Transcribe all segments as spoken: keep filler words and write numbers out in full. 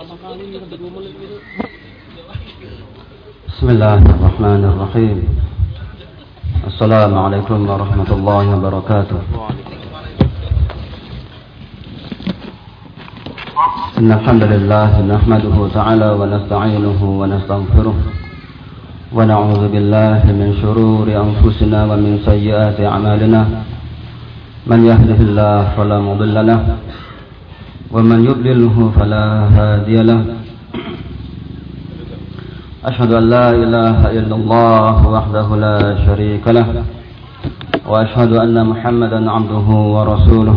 Bismillahirrahmanirrahim. Assalamualaikum warahmatullahi wabarakatuh. Innal hamdalillah nahmaduhu ta'ala wa nasta'inuhu wa nastaghfiruh wa na'udzu billahi min shururi anfusina wa min sayyiati a'malina. Man yahdihillahu fala mudilla lahu wa man yudlilhu fala hadiya lahu. Ashhadu an la ilaha illallah wahdahu la syarika lah wa ashhadu anna Muhammadan 'abduhu wa rasuluh.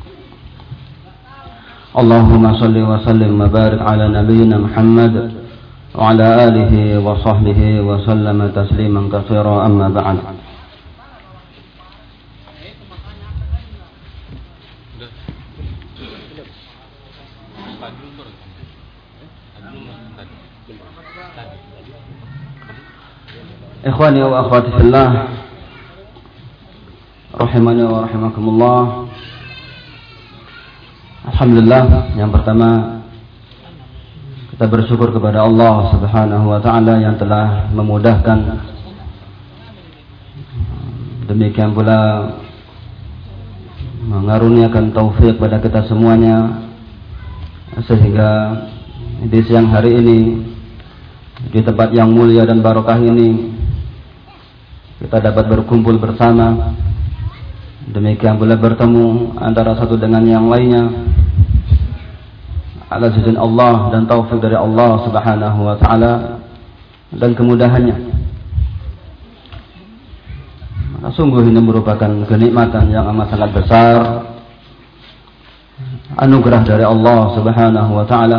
Allahumma shalli wa sallim wa barik ala nabiyyina Muhammad wa ala alihi wa sahbihi wa sallama tasliman katsira, amma ba'd. Ikhwani wa akhwati fillah, rahimani wa rahimakumullah. Alhamdulillah, yang pertama kita bersyukur kepada Allah Subhanahu wa taala yang telah memudahkan, demikian pula mengaruniakan taufik pada kita semuanya, sehingga di siang hari ini di tempat yang mulia dan barokah ini kita dapat berkumpul bersama, demikian pula bertemu antara satu dengan yang lainnya atas izin Allah dan taufik dari Allah Subhanahu wa taala dan kemudahannya. Maka sungguh ini merupakan kenikmatan yang amat sangat besar, anugerah dari Allah Subhanahu wa taala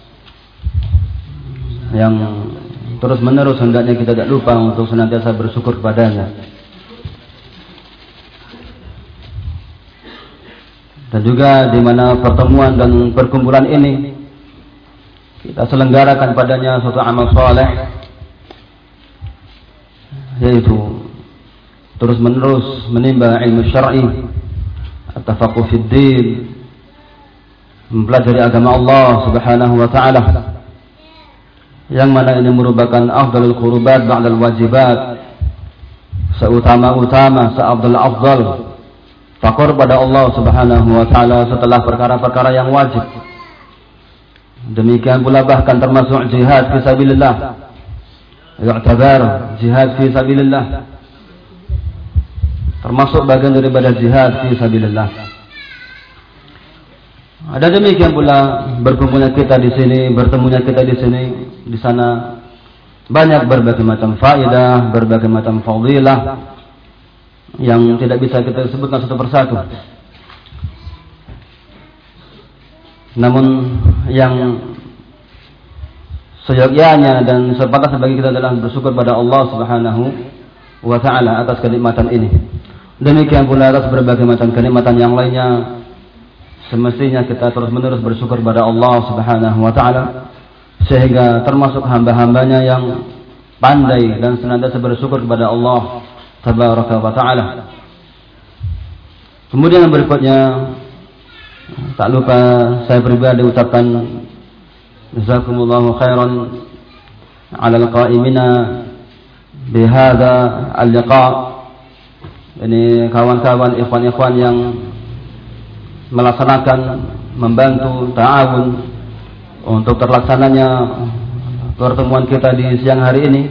yang terus menerus hendaknya kita tidak lupa untuk senantiasa bersyukur kepadanya. Dan juga di mana pertemuan dan perkumpulan ini kita selenggarakan padanya suatu amal saleh, yaitu terus menerus menimba ilmu syar'i, at-tafaqquh fid din, mempelajari agama Allah Subhanahu wa taala, yang mana ini merupakan afdalul qurubat ba'dal wajibat, seutama-utama, seafdal afdal fakor pada Allah Subhanahu wa taala setelah perkara-perkara yang wajib. Demikian pula bahkan termasuk jihad fi sabilillah, yu'tabar jihad fi sabilillah, termasuk bagian daripada jihad fi sabilillah. Ada demikian pula berkumpulnya kita di sini, bertemunya kita di sini, di sana banyak berbagai macam faedah, berbagai macam fadilah yang tidak bisa kita sebutkan satu persatu. Namun yang seyogyanya dan sepantasnya bagi kita adalah bersyukur pada Allah Subhanahu wa taala atas kenikmatan ini. Demikian pula atas berbagai macam kenikmatan yang lainnya, semestinya kita terus-menerus bersyukur pada Allah Subhanahu wa taala, sehingga termasuk hamba-hambanya yang pandai dan senantiasa bersyukur kepada Allah Tabaraka wa taala. Kemudian yang berikutnya, tak lupa saya pribadi ucapkan jazakumullahu khairan ala al-qa'imina bihadza al-liqa'. Ini kawan-kawan, ikhwan-ikhwan yang melaksanakan, membantu, ta'awun untuk terlaksananya pertemuan kita di siang hari ini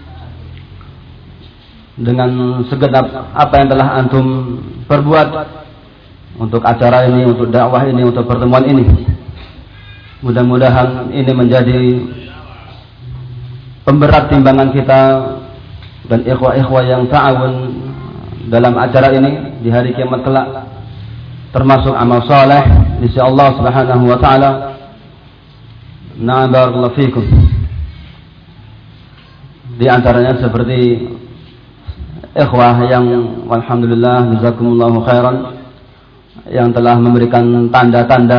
dengan segenap apa yang telah antum perbuat untuk acara ini, untuk dakwah ini, untuk pertemuan ini. Mudah-mudahan ini menjadi pemberat timbangan kita dan ikhwah-ikhwah yang ta'awun dalam acara ini di hari kiamat kelak, termasuk amal saleh di sisi Allah Subhanahu wa taala. Na'am, barakallahu fikum. Di antaranya seperti ikhwah yang alhamdulillah jazakumullahu khairan yang telah memberikan tanda-tanda,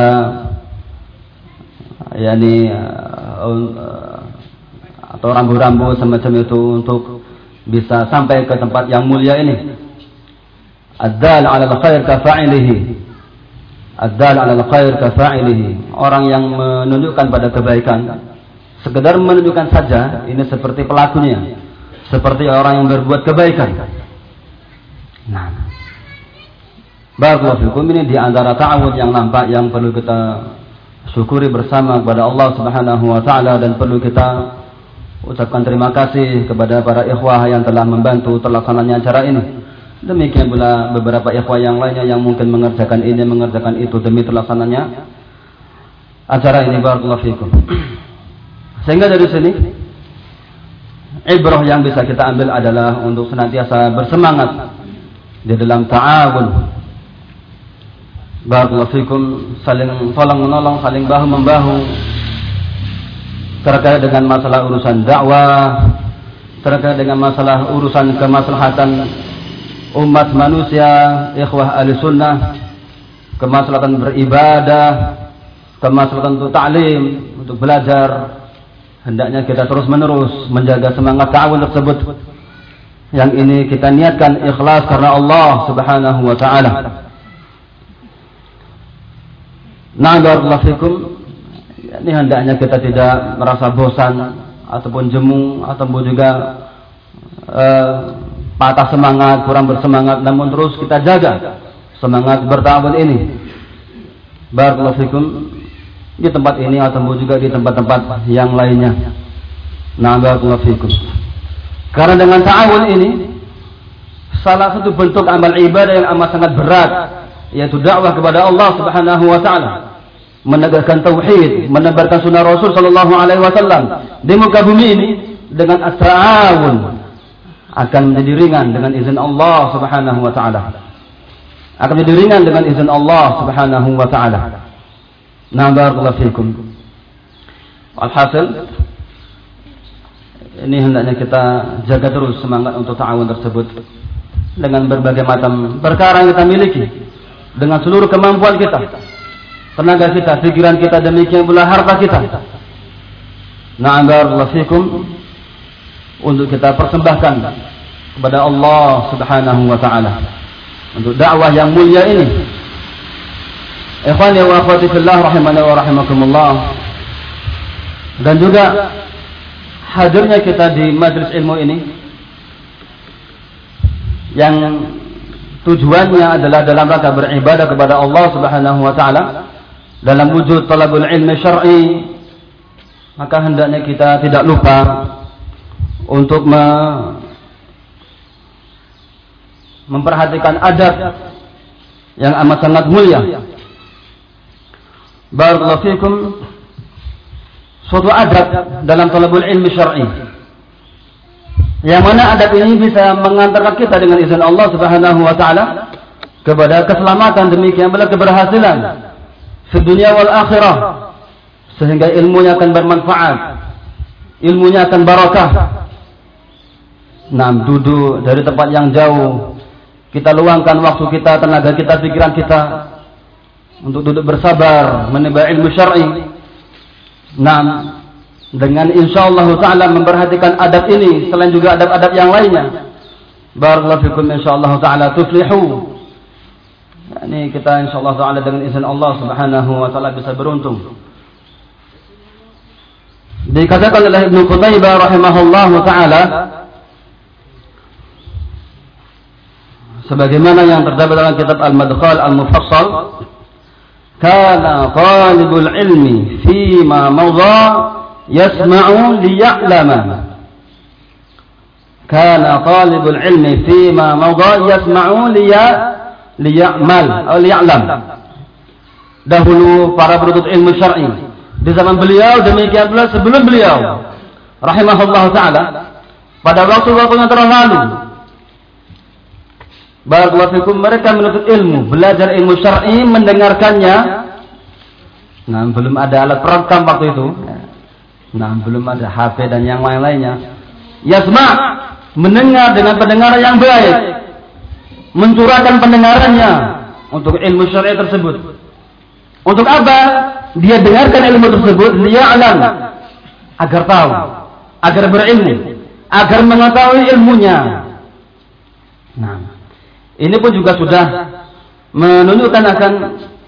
yakni uh, atau rambu-rambu semacam itu untuk bisa sampai ke tempat yang mulia ini. Ad-dal 'ala al-khair ka fa'ilihi. Ad-dal 'alal khair kafa'ilihi. Orang yang menunjukkan pada kebaikan, sekedar menunjukkan saja, ini seperti pelakunya, seperti orang yang berbuat kebaikan. Nah, barakallahu fikum, ini di antara ta'awud yang nampak yang perlu kita syukuri bersama kepada Allah Subhanahu wa taala, dan perlu kita ucapkan terima kasih kepada para ikhwah yang telah membantu terlaksananya acara ini. Demikian pula beberapa ikhwah yang lainnya yang mungkin mengerjakan ini, mengerjakan itu demi terlaksananya acara ini. Barakallahu fikum. Sehingga dari sini ibrah yang bisa kita ambil adalah untuk senantiasa bersemangat di dalam ta'awun. Barakallahu fikum, saling tolong menolong, saling bahu membahu terkait dengan masalah urusan dakwah, terkait dengan masalah urusan kemaslahatan umat manusia, ikhwah ahli sunnah, kemaslahatan beribadah, kemaslahatan untuk ta'lim, untuk belajar. Hendaknya kita terus menerus menjaga semangat ta'awun tersebut. Yang ini kita niatkan ikhlas karena Allah Subhanahu wa taala. Nah, barakallahu fikum, ini hendaknya kita tidak merasa bosan ataupun jemu ataupun juga uh, patah semangat, kurang bersemangat, namun terus kita jaga semangat berta'awun ini. Barakallahu fikum, di tempat ini ataupun juga di tempat-tempat yang lainnya. Nah, barakallahu fikum. Karena dengan ta'awun ini salah satu bentuk amal ibadah yang amat sangat berat, yaitu dakwah kepada Allah Subhanahu wa taala, menegakkan tauhid, menebarkan sunnah Rasul sallallahu alaihi wasallam di muka bumi ini dengan at-ta'awun akan menjadi ringan dengan izin Allah Subhanahu wa taala. Akan menjadi ringan dengan izin Allah Subhanahu wa taala. Nah, barakallahu fikum. Alhasil, ini hendaknya kita jaga terus semangat untuk ta'awun tersebut dengan berbagai macam perkara yang kita miliki, dengan seluruh kemampuan kita, tenaga kita, pikiran kita, demikian pula harta kita. Nah, barakallahu fikum, untuk kita persembahkan kepada Allah Subhanahu wa taala untuk dakwah yang mulia ini. Ikhwani wa akhwati fillah rahimani wa rahimakumullah. Dan juga hadirnya kita di majelis ilmu ini yang tujuannya adalah dalam rangka beribadah kepada Allah Subhanahu wa taala dalam wujud talabul ilmi syar'i, maka hendaknya kita tidak lupa untuk me memperhatikan adab yang amat sangat mulia. Barakallahu fikum, suatu adab dalam talabul ilmi syar'i, yang mana adab ini bisa mengantarkan kita dengan izin Allah Subhanahu wa taala kepada keselamatan, demikian pula keberhasilan di dunia wal akhirah, sehingga ilmunya akan bermanfaat, ilmunya akan barakah. Nah, duduk dari tempat yang jauh, kita luangkan waktu kita, tenaga kita, pikiran kita untuk duduk bersabar menimba ilmu syar'i. Nah, dengan insyaallah taala memperhatikan adab ini selain juga adab-adab yang lainnya, barakallahu fikum, insyaallah taala tuflihu. Yani kita insyaallah taala dengan izin Allah Subhanahu wa taala bisa beruntung. Dikatakan oleh Ibnu Qutaibah rahimahullahu taala, sebagaimana yang terdapat dalam kitab Al-Madkhal Al-Mufassal, kana talibul ilmi fima madha yasma'u liya'lama. Kana talibul ilmi fima madha yasma'u liya'mal atau liya'lam. Dahulu para penuntut ilmu syar'i di zaman beliau, demikian pula sebelum beliau rahimahullah taala, pada waktu-waktu yang terlalu, barakallahu fikum, mereka menuntut ilmu, belajar ilmu syar'i, mendengarkannya. Nah, belum ada alat perekam waktu itu. Nah, belum ada H P dan yang lain-lainnya. Yasma', mendengar dengan pendengaran yang baik, mencurahkan pendengarannya untuk ilmu syar'i tersebut. Untuk apa? Dia dengarkan ilmu tersebut, dia alam, agar tahu, agar berilmu, agar mengetahui ilmunya. Nah, ini pun juga sudah menunjukkan akan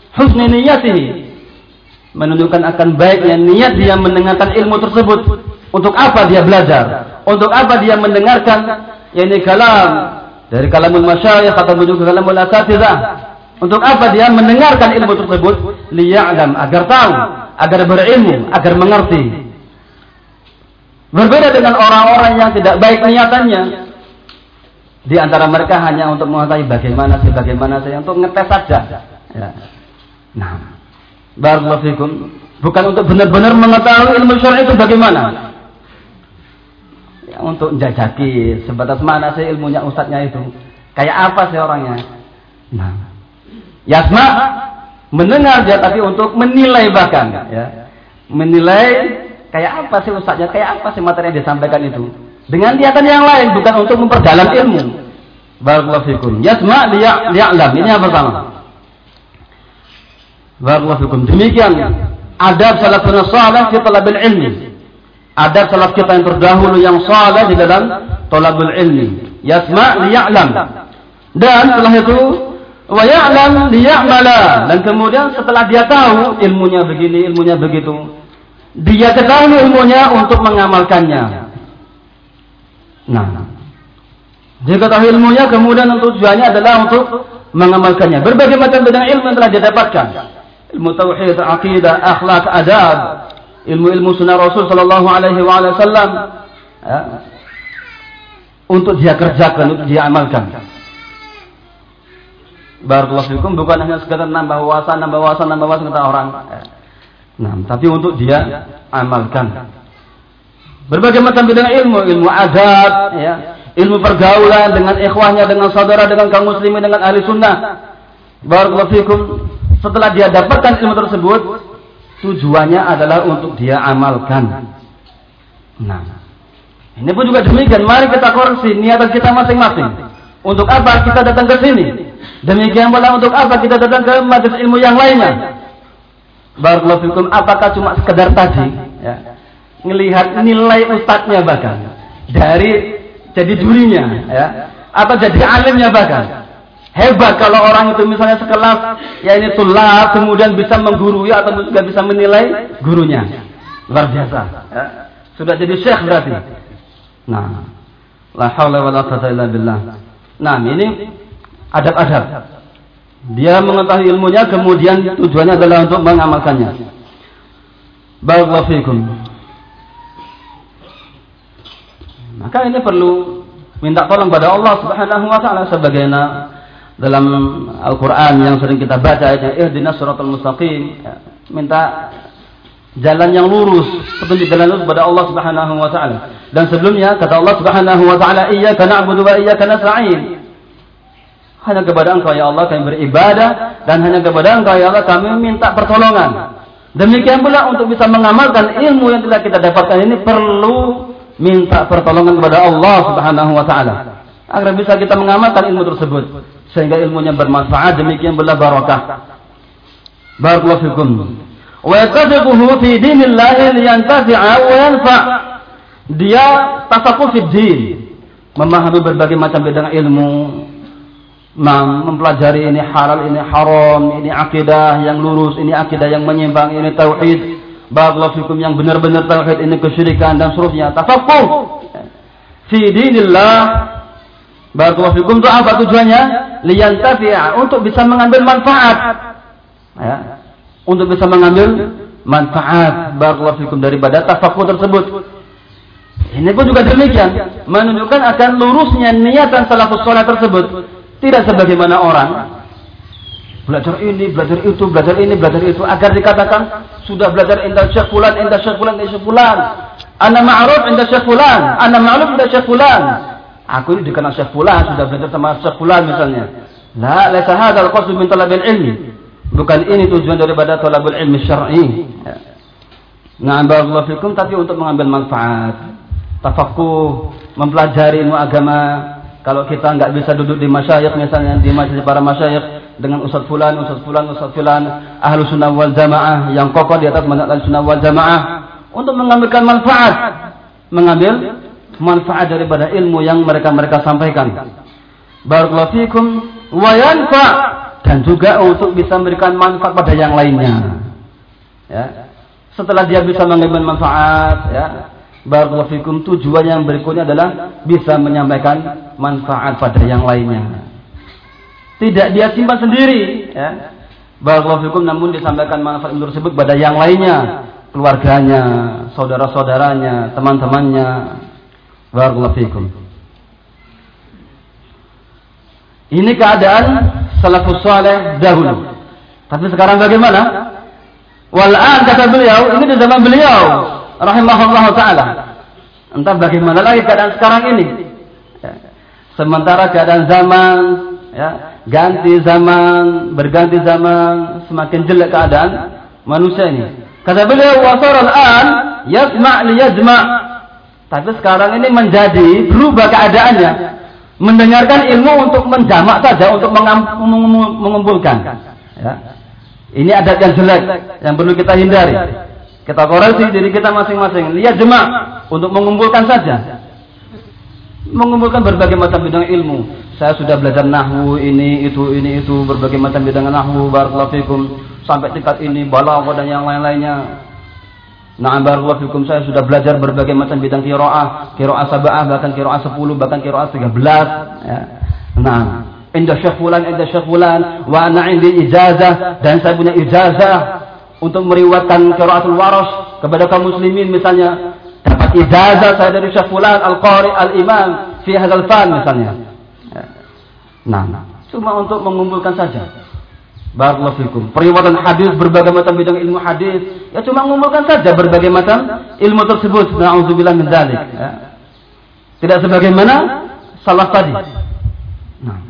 husni niyatihi, menunjukkan akan baiknya niat dia mendengarkan ilmu tersebut. Untuk apa dia belajar? Untuk apa dia mendengarkan yakni kalam dari kalamul masyayikh atau juga kalamul asatizah? Untuk apa dia mendengarkan ilmu tersebut? Liya'lam, agar tahu, agar berilmu, agar mengerti. Berbeda dengan orang-orang yang tidak baik niatannya. Di antara mereka hanya untuk mengetahui bagaimana sih, bagaimana sih, untuk ngetes saja. Ya. Nah, barakallahu fikum, bukan untuk benar-benar mengetahui ilmu syar'i itu bagaimana. Ya, untuk menjajaki sebatas mana sih ilmunya ustadznya itu, kayak apa sih orangnya. Nah, yasma, mendengar dia tapi untuk menilai bahkan, ya, menilai kayak apa sih ustadznya, kayak apa sih materi yang disampaikan itu, dengan niatan yang lain, bukan untuk memperdalam ilmu. Barakallahu fikum. Yasma liya'lam, ini yang pertama. Barakallahu fikum. Demikian adab salafun salih fi talabil ilmi. Adab salaf kita yang terdahulu yang saleh di dalam talabul ilmi. Yasma liya'lam. Dan setelah itu wa ya'lam liya'mala. Dan kemudian setelah dia tahu ilmunya begini, ilmunya begitu, dia ketahui ilmunya untuk mengamalkannya. Nah, dia ketahui ilmunya kemudian tujuannya adalah untuk mengamalkannya. Berbagai macam bidang ilmu yang telah dia dapatkan. Ilmu tauhid, akidah, akhlak, adab, ilmu-ilmu sunnah Rasul sallallahu alaihi wasallam, ya, untuk dia kerjakan, untuk dia amalkan. Barakallahu fikum, bukan hanya sekedar nambah wawasan, nambah wawasan, nambah wawasan kata orang. Nah, tapi untuk dia amalkan. Berbagai macam bidang ilmu, ilmu adab, ya, ilmu pergaulan dengan ikhwahnya, dengan saudara, dengan kaum muslimin, dengan ahli sunnah. Barakallahu fikum. Setelah dia dapatkan ilmu tersebut, tujuannya adalah untuk dia amalkan. Nah, ini pun juga demikian. Mari kita koreksi niatan kita masing-masing. Untuk apa kita datang ke sini? Demikian pula untuk apa kita datang ke majelis ilmu yang lainnya? Barakallahu fikum. Apakah cuma sekedar tadi, ya, melihat nilai ustadznya bahkan dari jadi jurinya, ya, atau jadi alimnya bahkan? Hebat kalau orang itu misalnya sekelas, ya ini tulab, kemudian bisa menggurui atau juga bisa menilai gurunya. Luar biasa. Ya. Sudah jadi syekh berarti. Nah, la haula wala quwwata illa billah. Nah, ini adab-adab. Dia mengetahui ilmunya, kemudian tujuannya adalah untuk mengamalkannya. Barakallahu fikum. Maka ini perlu minta tolong pada Allah Subhanahu wa taala sebagaimana dalam Al-Quran yang sering kita baca, ihdinas siratal mustaqim, ya, minta jalan yang lurus, petunjuk jalan lurus kepada Allah Subhanahu wa taala. Dan sebelumnya kata Allah Subhanahu wa taala, iyyaka na'budu wa iyyaka nasta'in. Hanya kepada Engkau ya Allah kami beribadah, dan hanya kepada Engkau ya Allah kami minta pertolongan. Demikian pula untuk bisa mengamalkan ilmu yang telah kita dapatkan ini perlu minta pertolongan kepada Allah Subhanahu wa taala agar bisa kita mengamalkan ilmu tersebut sehingga ilmunya bermanfaat, demikian pula barakah. Barakallahu fikum. Wa yatafiquhu fi dinillahi liyantafi'a wa yanfa'. Dia tafaquh fi din, memahami berbagai macam bidang ilmu, mempelajari ini halal, ini haram, ini akidah yang lurus, ini akidah yang menyimpang, ini tauhid. Barakallahu fikum, yang benar-benar tauhid, ini kesyirikan dan seterusnya. Tafaquh fi dinillah. Barakallahu fikum, itu apa tujuannya? Liyantafi'a, untuk bisa mengambil manfaat, ya, untuk bisa mengambil manfaat. Barakallahu fikum, daripada tafaquh tersebut. Ini pun juga demikian, menunjukkan akan lurusnya niatan salafus saleh tersebut. Tidak sebagaimana orang belajar ini, belajar itu, belajar ini, belajar itu, agar dikatakan sudah belajar indah syekh fulan, indah syekh fulan, indah syekh fulan, ana ma'ruf indah syekh fulan, ana ma'ruf indah syekh fulan. Aku ini dikenal syekh fulan, sudah belajar sama syekh fulan misalnya. La, laisa hadzal qasd min talabil ilmi. Bukan ini tujuan daripada talabul ilmi syar'i. Nah, barakallahu fikum, tapi untuk mengambil manfaat. Tafaqquh, mempelajari ilmu agama. Kalau kita enggak bisa duduk di masyayikh misalnya, di majelis para masyayikh dengan ustaz fulan, ustaz fulan, ustaz fulan, ahlu sunnah wal jamaah yang kokoh di atas manhaj sunnah wal jamaah, untuk mengambilkan manfaat, mengambil manfaat daripada ilmu yang mereka-mereka sampaikan. Barakallahu fikum wa yanfa', dan juga untuk bisa memberikan manfaat pada yang lainnya. Ya. Setelah dia bisa mengambil manfaat, ya, barakallahu fikum, tujuan yang berikutnya adalah bisa menyampaikan manfaat pada yang lainnya. Tidak dia simpan sendiri, ya. Barakallahu fikum, namun disampaikan manfaat tersebut pada yang lainnya, keluarganya, saudara-saudaranya, teman-temannya. Barakallahu fikum. Ini keadaan salafus saleh dahulu. Tapi sekarang bagaimana? Wal'an, kata beliau, ini di zaman beliau rahimahullah ta'ala. Entah bagaimana lagi keadaan sekarang ini, ya. Sementara keadaan zaman, ya, ganti zaman, berganti zaman, semakin jelek keadaan manusia ini. Kata beliau, wasar al-an yasma' liyajma'. Tapi sekarang ini menjadi berubah keadaannya, mendengarkan ilmu untuk menjamak saja, untuk mengumpulkan, ya. Ini adat yang jelek yang perlu kita hindari. Kita koreksi diri kita masing-masing. Lihat jemaah untuk mengumpulkan saja. Mengumpulkan berbagai macam bidang ilmu. Saya sudah belajar nahwu ini itu ini itu berbagai macam bidang nahwu, barakallahu fikum, sampai tingkat ini balaghah dan yang lain-lainnya. Nah, barakallahu fikum, saya sudah belajar berbagai macam bidang qiraah, qiraah sab'ah, bahkan qiraah sepuluh, bahkan qiraah tiga belas, ya. Nah, inda syekh fulan, inda syekh fulan, wa ana indi ijazah, dan saya punya ijazah untuk meriwayatkan qiraatul waras kepada kaum muslimin misalnya. Dapat ijazah saya dari syekh fulan al-qari al-imam fi hadzal fan misalnya. Nah, cuma untuk mengumpulkan saja. Barakallahu fikum. Periwayatan hadis, berbagai macam bidang ilmu hadis, ya cuma mengumpulkan saja berbagai macam ilmu tersebut. Na'udzubillah min dzalik, ya. Tidak sebagaimana salaf tadi. Nah,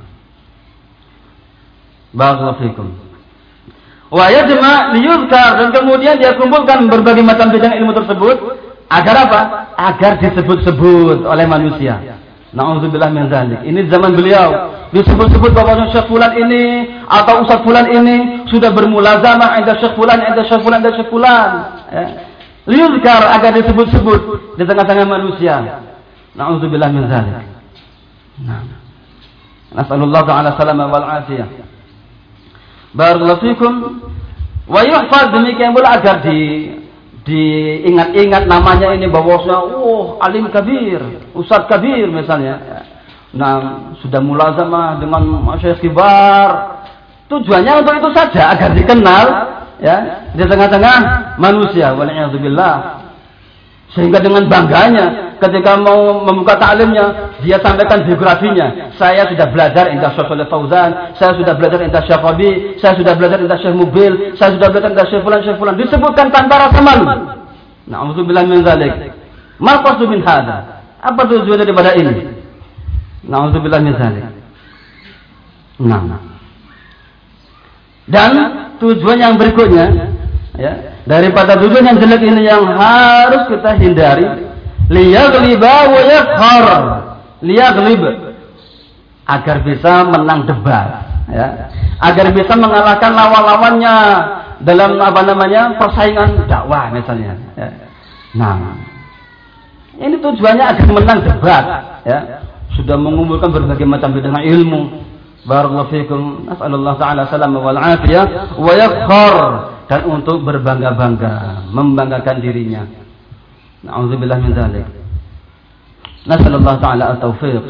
barakallahu fikum. Wa yajma' liyuzkar, dan kemudian dia kumpulkan berbagai macam bidang ilmu tersebut agar apa? Agar disebut-sebut oleh manusia. Na'udzubillah min dzalik. Ini zaman beliau disebut-sebut bahwa Syekh fulan ini atau Ustaz fulan ini sudah bermulazamah inda Syekh fulan, inda Syekh fulan, inda Syekh fulan, ya. Liyuzkar, agar disebut-sebut di tengah-tengah manusia. Na'udzubillah min dzalik. Nah, nasallallahu ta'ala salama wal afiyah. Barakallahu fikum. Wa yuhfaz, demikian pula agar di diingat-ingat namanya ini, bahwasanya oh alim kabir, ustaz kabir misalnya. Nah, sudah mulazamah dengan masyayikh kibar. Tujuannya untuk itu saja, agar dikenal, ya, di tengah-tengah manusia. Wal'iyadzubillah. Sehingga dengan bangganya ketika mau membuka ta'limnya, dia sampaikan biografinya. Saya sudah belajar indah Syekh Shalih Fauzan, saya sudah belajar indah Syekh Rabi, saya sudah belajar indah Syekh Mubil, saya sudah belajar indah Syekh fulan, Syekh fulan. Disebutkan tanpa rasa malu. Na'udzubillah min dzalik. Ma qasdu min hadza? Apa tujuan daripada ini? Na'udzubillah min dzalik. Nah. Dan tujuan yang berikutnya, ya, daripada tujuan yang jelek ini yang harus kita hindari, liyaghliba wa yakhar. Liyaghlib, agar bisa menang debat, ya. Agar bisa mengalahkan lawan-lawannya dalam apa namanya persaingan dakwah misalnya, ya. Nah, ini tujuannya agar menang debat, ya. Sudah mengumpulkan berbagai macam bidang ilmu. Barakallahu fikum. Nas'alullah ta'ala salam wal afiyah wa yakhar, dan untuk berbangga-bangga, membanggakan dirinya. Na'udzubillah min dzalik. Nas'alullah ta'ala at-taufiq.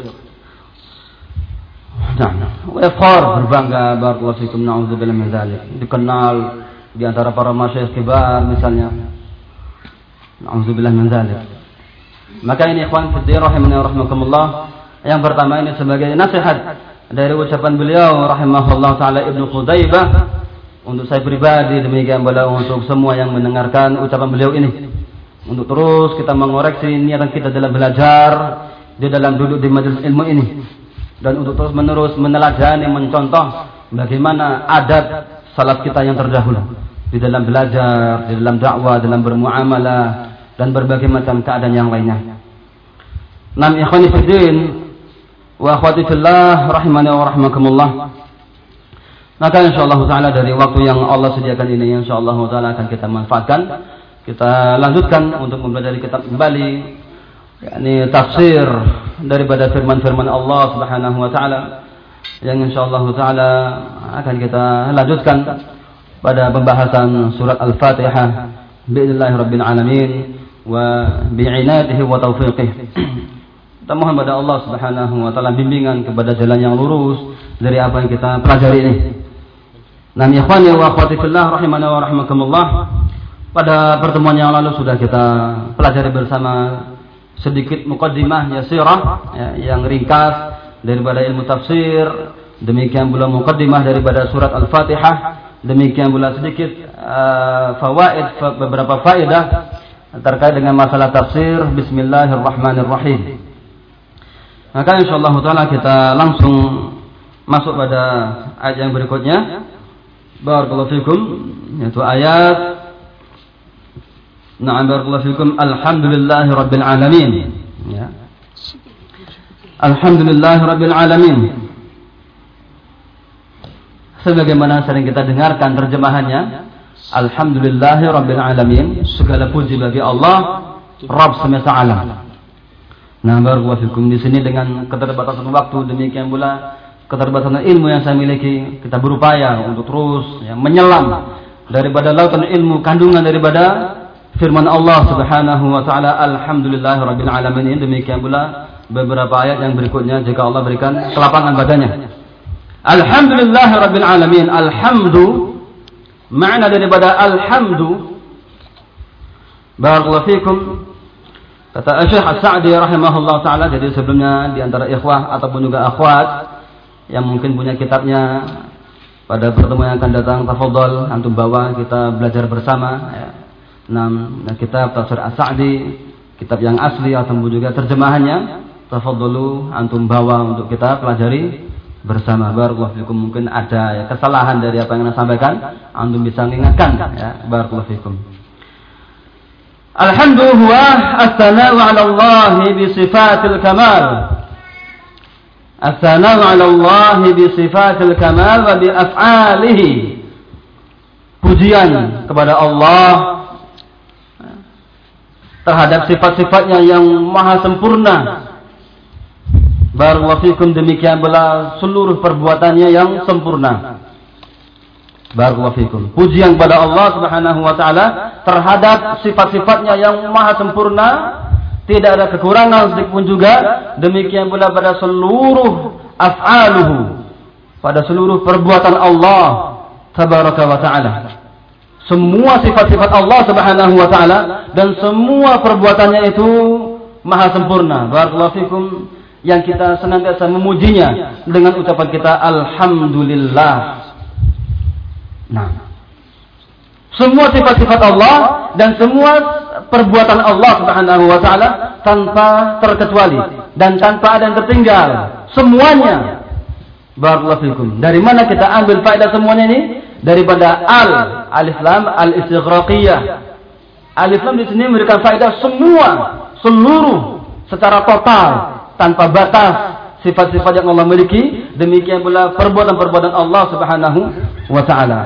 Nah, wa yakhar, berbangga, barakallahu fikum. Na'udzubillah min dzalik. Dikenal di antara para masyayikh kibar misalnya. Na'udzubillah min dzalik. Maka ini ikhwan fillah rahimani wa rahmakumullah, yang pertama ini sebagai nasihat dari ucapan beliau rahimahullah ta'ala Ibnu Qudaybah untuk saya pribadi, demikian pula untuk semua yang mendengarkan ucapan beliau ini, untuk terus kita mengoreksi niatan kita dalam belajar, di dalam duduk di majelis ilmu ini, dan untuk terus menerus meneladani, mencontoh bagaimana adab salaf kita yang terdahulu di dalam belajar, di dalam dakwah, dalam bermuamalah, dan berbagai macam keadaan yang lainnya. Nam ikhwani fiddin wa akhwati fillah rahimani wa rahmakumullah. Maka insyaallah taala dari waktu yang Allah sediakan ini, insyaallah taala akan kita manfaatkan. Kita lanjutkan untuk mempelajari kitab kembali, yakni tafsir daripada firman-firman Allah Subhanahu wa taala. yang insyaallah taala akan kita lanjutkan pada pembahasan surat Al-Fatihah bi'idznillah rabbil alamin wa bi'inatihi wa taufiqih. Kita mohon pada Allah Subhanahu wa taala bimbingan kepada jalan yang lurus dari apa yang kita pelajari ini. Nah, ikhwani wa akhwati fillah rahimana wa rahimakumullah. Pada pertemuan yang lalu sudah kita pelajari bersama sedikit muqaddimah yasirah ya, yang ringkas daripada ilmu tafsir, demikian pula muqaddimah daripada surat Al-Fatihah, demikian pula sedikit uh, fawaid beberapa faedah terkait dengan masalah tafsir bismillahirrahmanirrahim. Maka insyaallah taala kita langsung masuk pada ayat yang berikutnya. Barakallahu fikum, yaitu ayat Na'am barakallahu fikum, alhamdulillahi rabbil alamin ya. Alhamdulillahi rabbil alamin. Sebagaimana sering kita dengarkan terjemahannya, alhamdulillahi rabbil alamin, segala puji bagi Allah Rabb semesta alam. Nah, barakallahu fikum, di sini dengan keterbatasan waktu, demikian pula keterbatasan ilmu yang saya miliki, kita berupaya untuk terus ya, menyelam daripada lautan ilmu, kandungan daripada firman Allah Subhanahu wa taala alhamdulillahi rabbil alamin. Demikian pula beberapa ayat yang berikutnya jika Allah berikan kelapangan badannya. Alhamdulillahi rabbil alamin. Alhamdu, makna daripada alhamdu, barakallahu fikum, kata Syekh As-Sa'di rahimahullah taala. Jadi sebelumnya di antara ikhwah ataupun juga akhwat yang mungkin punya kitabnya, pada pertemuan yang akan datang tafadhol antum bawa, kita belajar bersama ya. Nah, kitab tafsir As-Sa'di, kitab yang asli ataupun juga terjemahannya, tafadhalu antum bawa untuk kita pelajari bersama. Barakallahu fikum. Mungkin ada ya, kesalahan dari apa yang saya sampaikan, antum bisa mengingatkan ya. Barakallahu fikum. Alhamdulillah as-sana'u 'ala Allah bi sifatil kamal. As-sana'u 'ala Allah bi sifatil kamal wa bi af'alihi. Pujian kepada Allah terhadap sifat-sifatnya yang maha sempurna. Barakallahu fikum, demikian pula seluruh perbuatannya yang sempurna. Barakallahu fikum. Pujian kepada Allah Subhanahu wa taala terhadap sifat-sifatnya yang maha sempurna, tidak ada kekurangan sedikit pun juga. Demikian pula pada seluruh af'aluhu, pada seluruh perbuatan Allah tabaraka wa taala. Semua sifat-sifat Allah Subhanahu wa taala dan semua perbuatannya itu maha sempurna. Barakallahu fikum, yang kita senantiasa memujinya dengan ucapan kita alhamdulillah. Nah, semua sifat-sifat Allah dan semua perbuatan Allah Subhanahu wa taala tanpa terkecuali dan tanpa ada yang tertinggal, semuanya. Barakallahu fikum. Dari mana kita ambil faedah semuanya ini? Daripada al alif lam al istighraqiyah. Alif lam di sini memberikan faedah semua, seluruh, secara total, tanpa batas sifat-sifat yang Allah miliki. Demikian pula perbuatan-perbuatan Allah Subhanahu wa taala.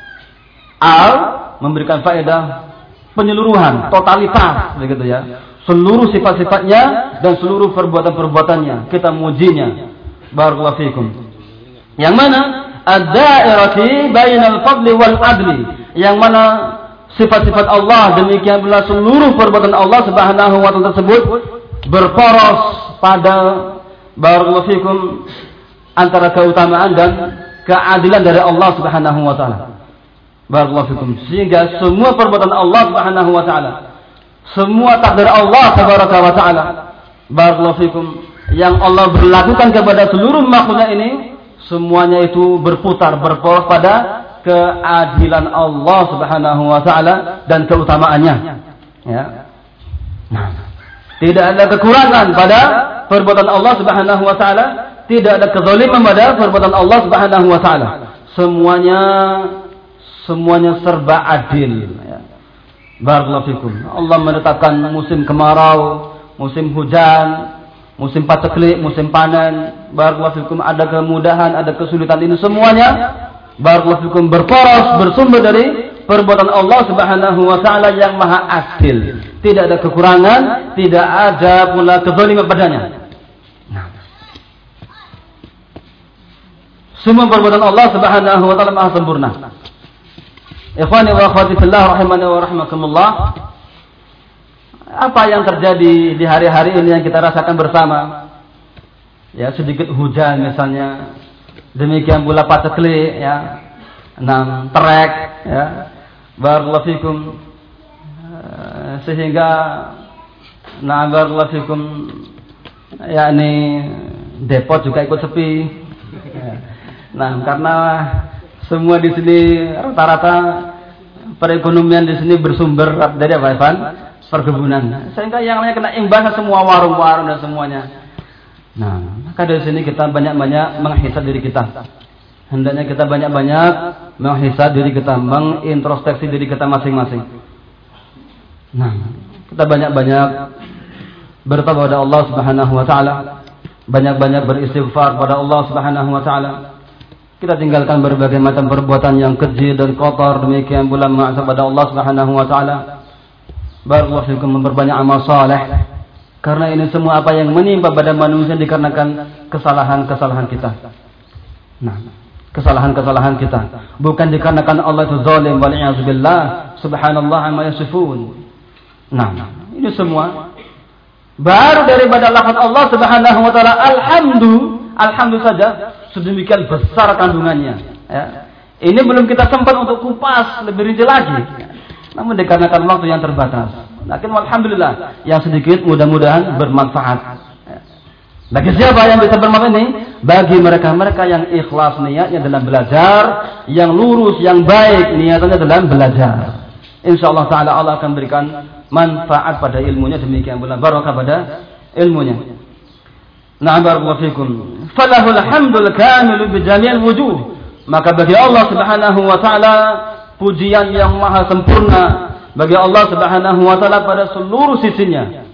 Al memberikan faedah penyeluruhan, totalitas, begitu ya. Seluruh sifat-sifatnya dan seluruh perbuatan-perbuatannya kita mujinya. Barakallahu fikum. Yang mana ad-da'irati bainal fadli wal adli, yang mana sifat-sifat Allah demikian pula seluruh perbuatan Allah Subhanahu wa taala tersebut berporos pada barakallahu fikum antara keutamaan dan keadilan dari Allah Subhanahu wa taala. Barakallahu fikum. Sehingga semua perbuatan Allah Subhanahu wa taala, semua takdir Allah tabaraka wa taala, barakallahu fikum, yang Allah berlakukan kepada seluruh makhluknya ini, semuanya itu berputar berporos pada keadilan Allah Subhanahu wa taala dan keutamaannya. Ya. Nah, tidak ada kekurangan pada perbuatan Allah Subhanahu wa taala, tidak ada kezaliman pada perbuatan Allah Subhanahu wa taala. Semuanya semuanya serba adil ya. Barakallahu fikum. Allah menetapkan musim kemarau, musim hujan, musim paceklik, musim panen. Barakallahu fikum, ada kemudahan, ada kesulitan, ini semuanya barakallahu fikum berporos bersumber dari perbuatan Allah Subhanahu wa taala yang maha adil. Tidak ada kekurangan, tidak ada pula kezaliman padanya. Nah. Semua perbuatan Allah Subhanahu wa taala maha sempurna. Ikhwani wa akhwati fillah rahimani wa rahimakumullah. Apa yang terjadi di hari-hari ini yang kita rasakan bersama? Ya, sedikit hujan misalnya. Demikian pula paceklik ya. Enam trek ya. Barakallahu fikum. Sehingga nah barakallahu fikum yakni depot juga ikut sepi. Nah, karena semua di sini rata-rata perekonomian di sini bersumber dari apa, Evan? Perkebunan. Sehingga yang lainnya kena imbas semua warung-warung dan semuanya. Nah, maka dari sini kita banyak-banyak menghisab diri kita. Hendaknya kita banyak-banyak menghisab diri kita, mengintrospeksi diri kita masing-masing. Nah, kita banyak-banyak bertaubat kepada Allah Subhanahu wa taala, banyak-banyak beristighfar kepada Allah Subhanahu wa taala. Kita tinggalkan berbagai macam perbuatan yang keji dan kotor, demikian pula ma'asah pada Allah Subhanahu wa taala. Barakallahu fikum, memperbanyak amal saleh. Karena ini semua apa yang menimpa pada manusia dikarenakan kesalahan-kesalahan kita. Nah, kesalahan-kesalahan kita, bukan dikarenakan Allah itu zalim wal a'udzubillah, subhanallah amma yasifun. Nah, ini semua baru daripada lafaz Allah Subhanahu wa taala alhamdu, alhamdu saja sedemikian besar kandungannya ya. Ini belum kita sempat untuk kupas lebih rinci lagi. Namun dikarenakan waktu yang terbatas. Lakin alhamdulillah yang sedikit mudah-mudahan bermanfaat. Ya. Bagi siapa yang bisa bermanfaat ini? Bagi mereka-mereka yang ikhlas niatnya dalam belajar, yang lurus, yang baik niatannya dalam belajar. Insyaallah taala Allah akan berikan manfaat pada ilmunya, demikian pula barakah pada ilmunya. Na'am barakallahu fikum. Falahul hamdul kamil bi jami'il wujuh. Maka bagi Allah Subhanahu wa taala pujian yang maha sempurna, bagi Allah Subhanahu wa taala pada seluruh sisinya.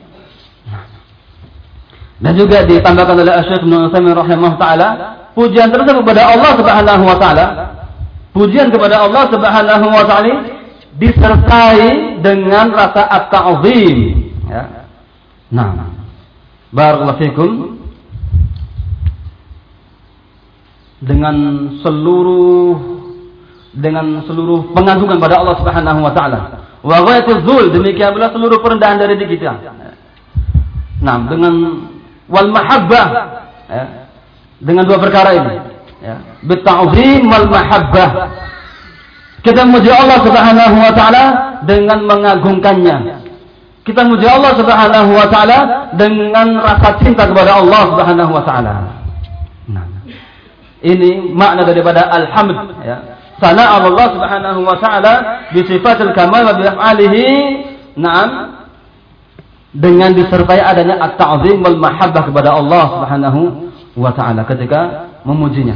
Dan juga ditambahkan oleh Syekh Ibnu Utsaimin rahimahullah taala, pujian tersebut kepada Allah Subhanahu wa taala, pujian kepada Allah Subhanahu wa taala disertai dengan rasa at-ta'zim ya. Nah, barakallahu fikum, dengan seluruh dengan seluruh pengagungan pada Allah Subhanahu wa taala. Wa ghayatul dzul, demikian pula seluruh perendahan dari diri kita. Nah, dengan wal mahabbah ya. Dengan dua perkara ini ya, bit'azim wal mahabbah. Kita memuji Allah Subhanahu wa taala dengan mengagungkannya. Kita memuji Allah Subhanahu wa taala dengan rasa cinta kepada Allah Subhanahu wa taala. Nah, ini makna daripada alhamd ya. Sana Allah Subhanahu wa taala bi sifatil kamal wa bi af'alihi. Naam, dengan disertai adanya at-ta'zim wal mahabbah kepada Allah Subhanahu wa taala ketika memujinya.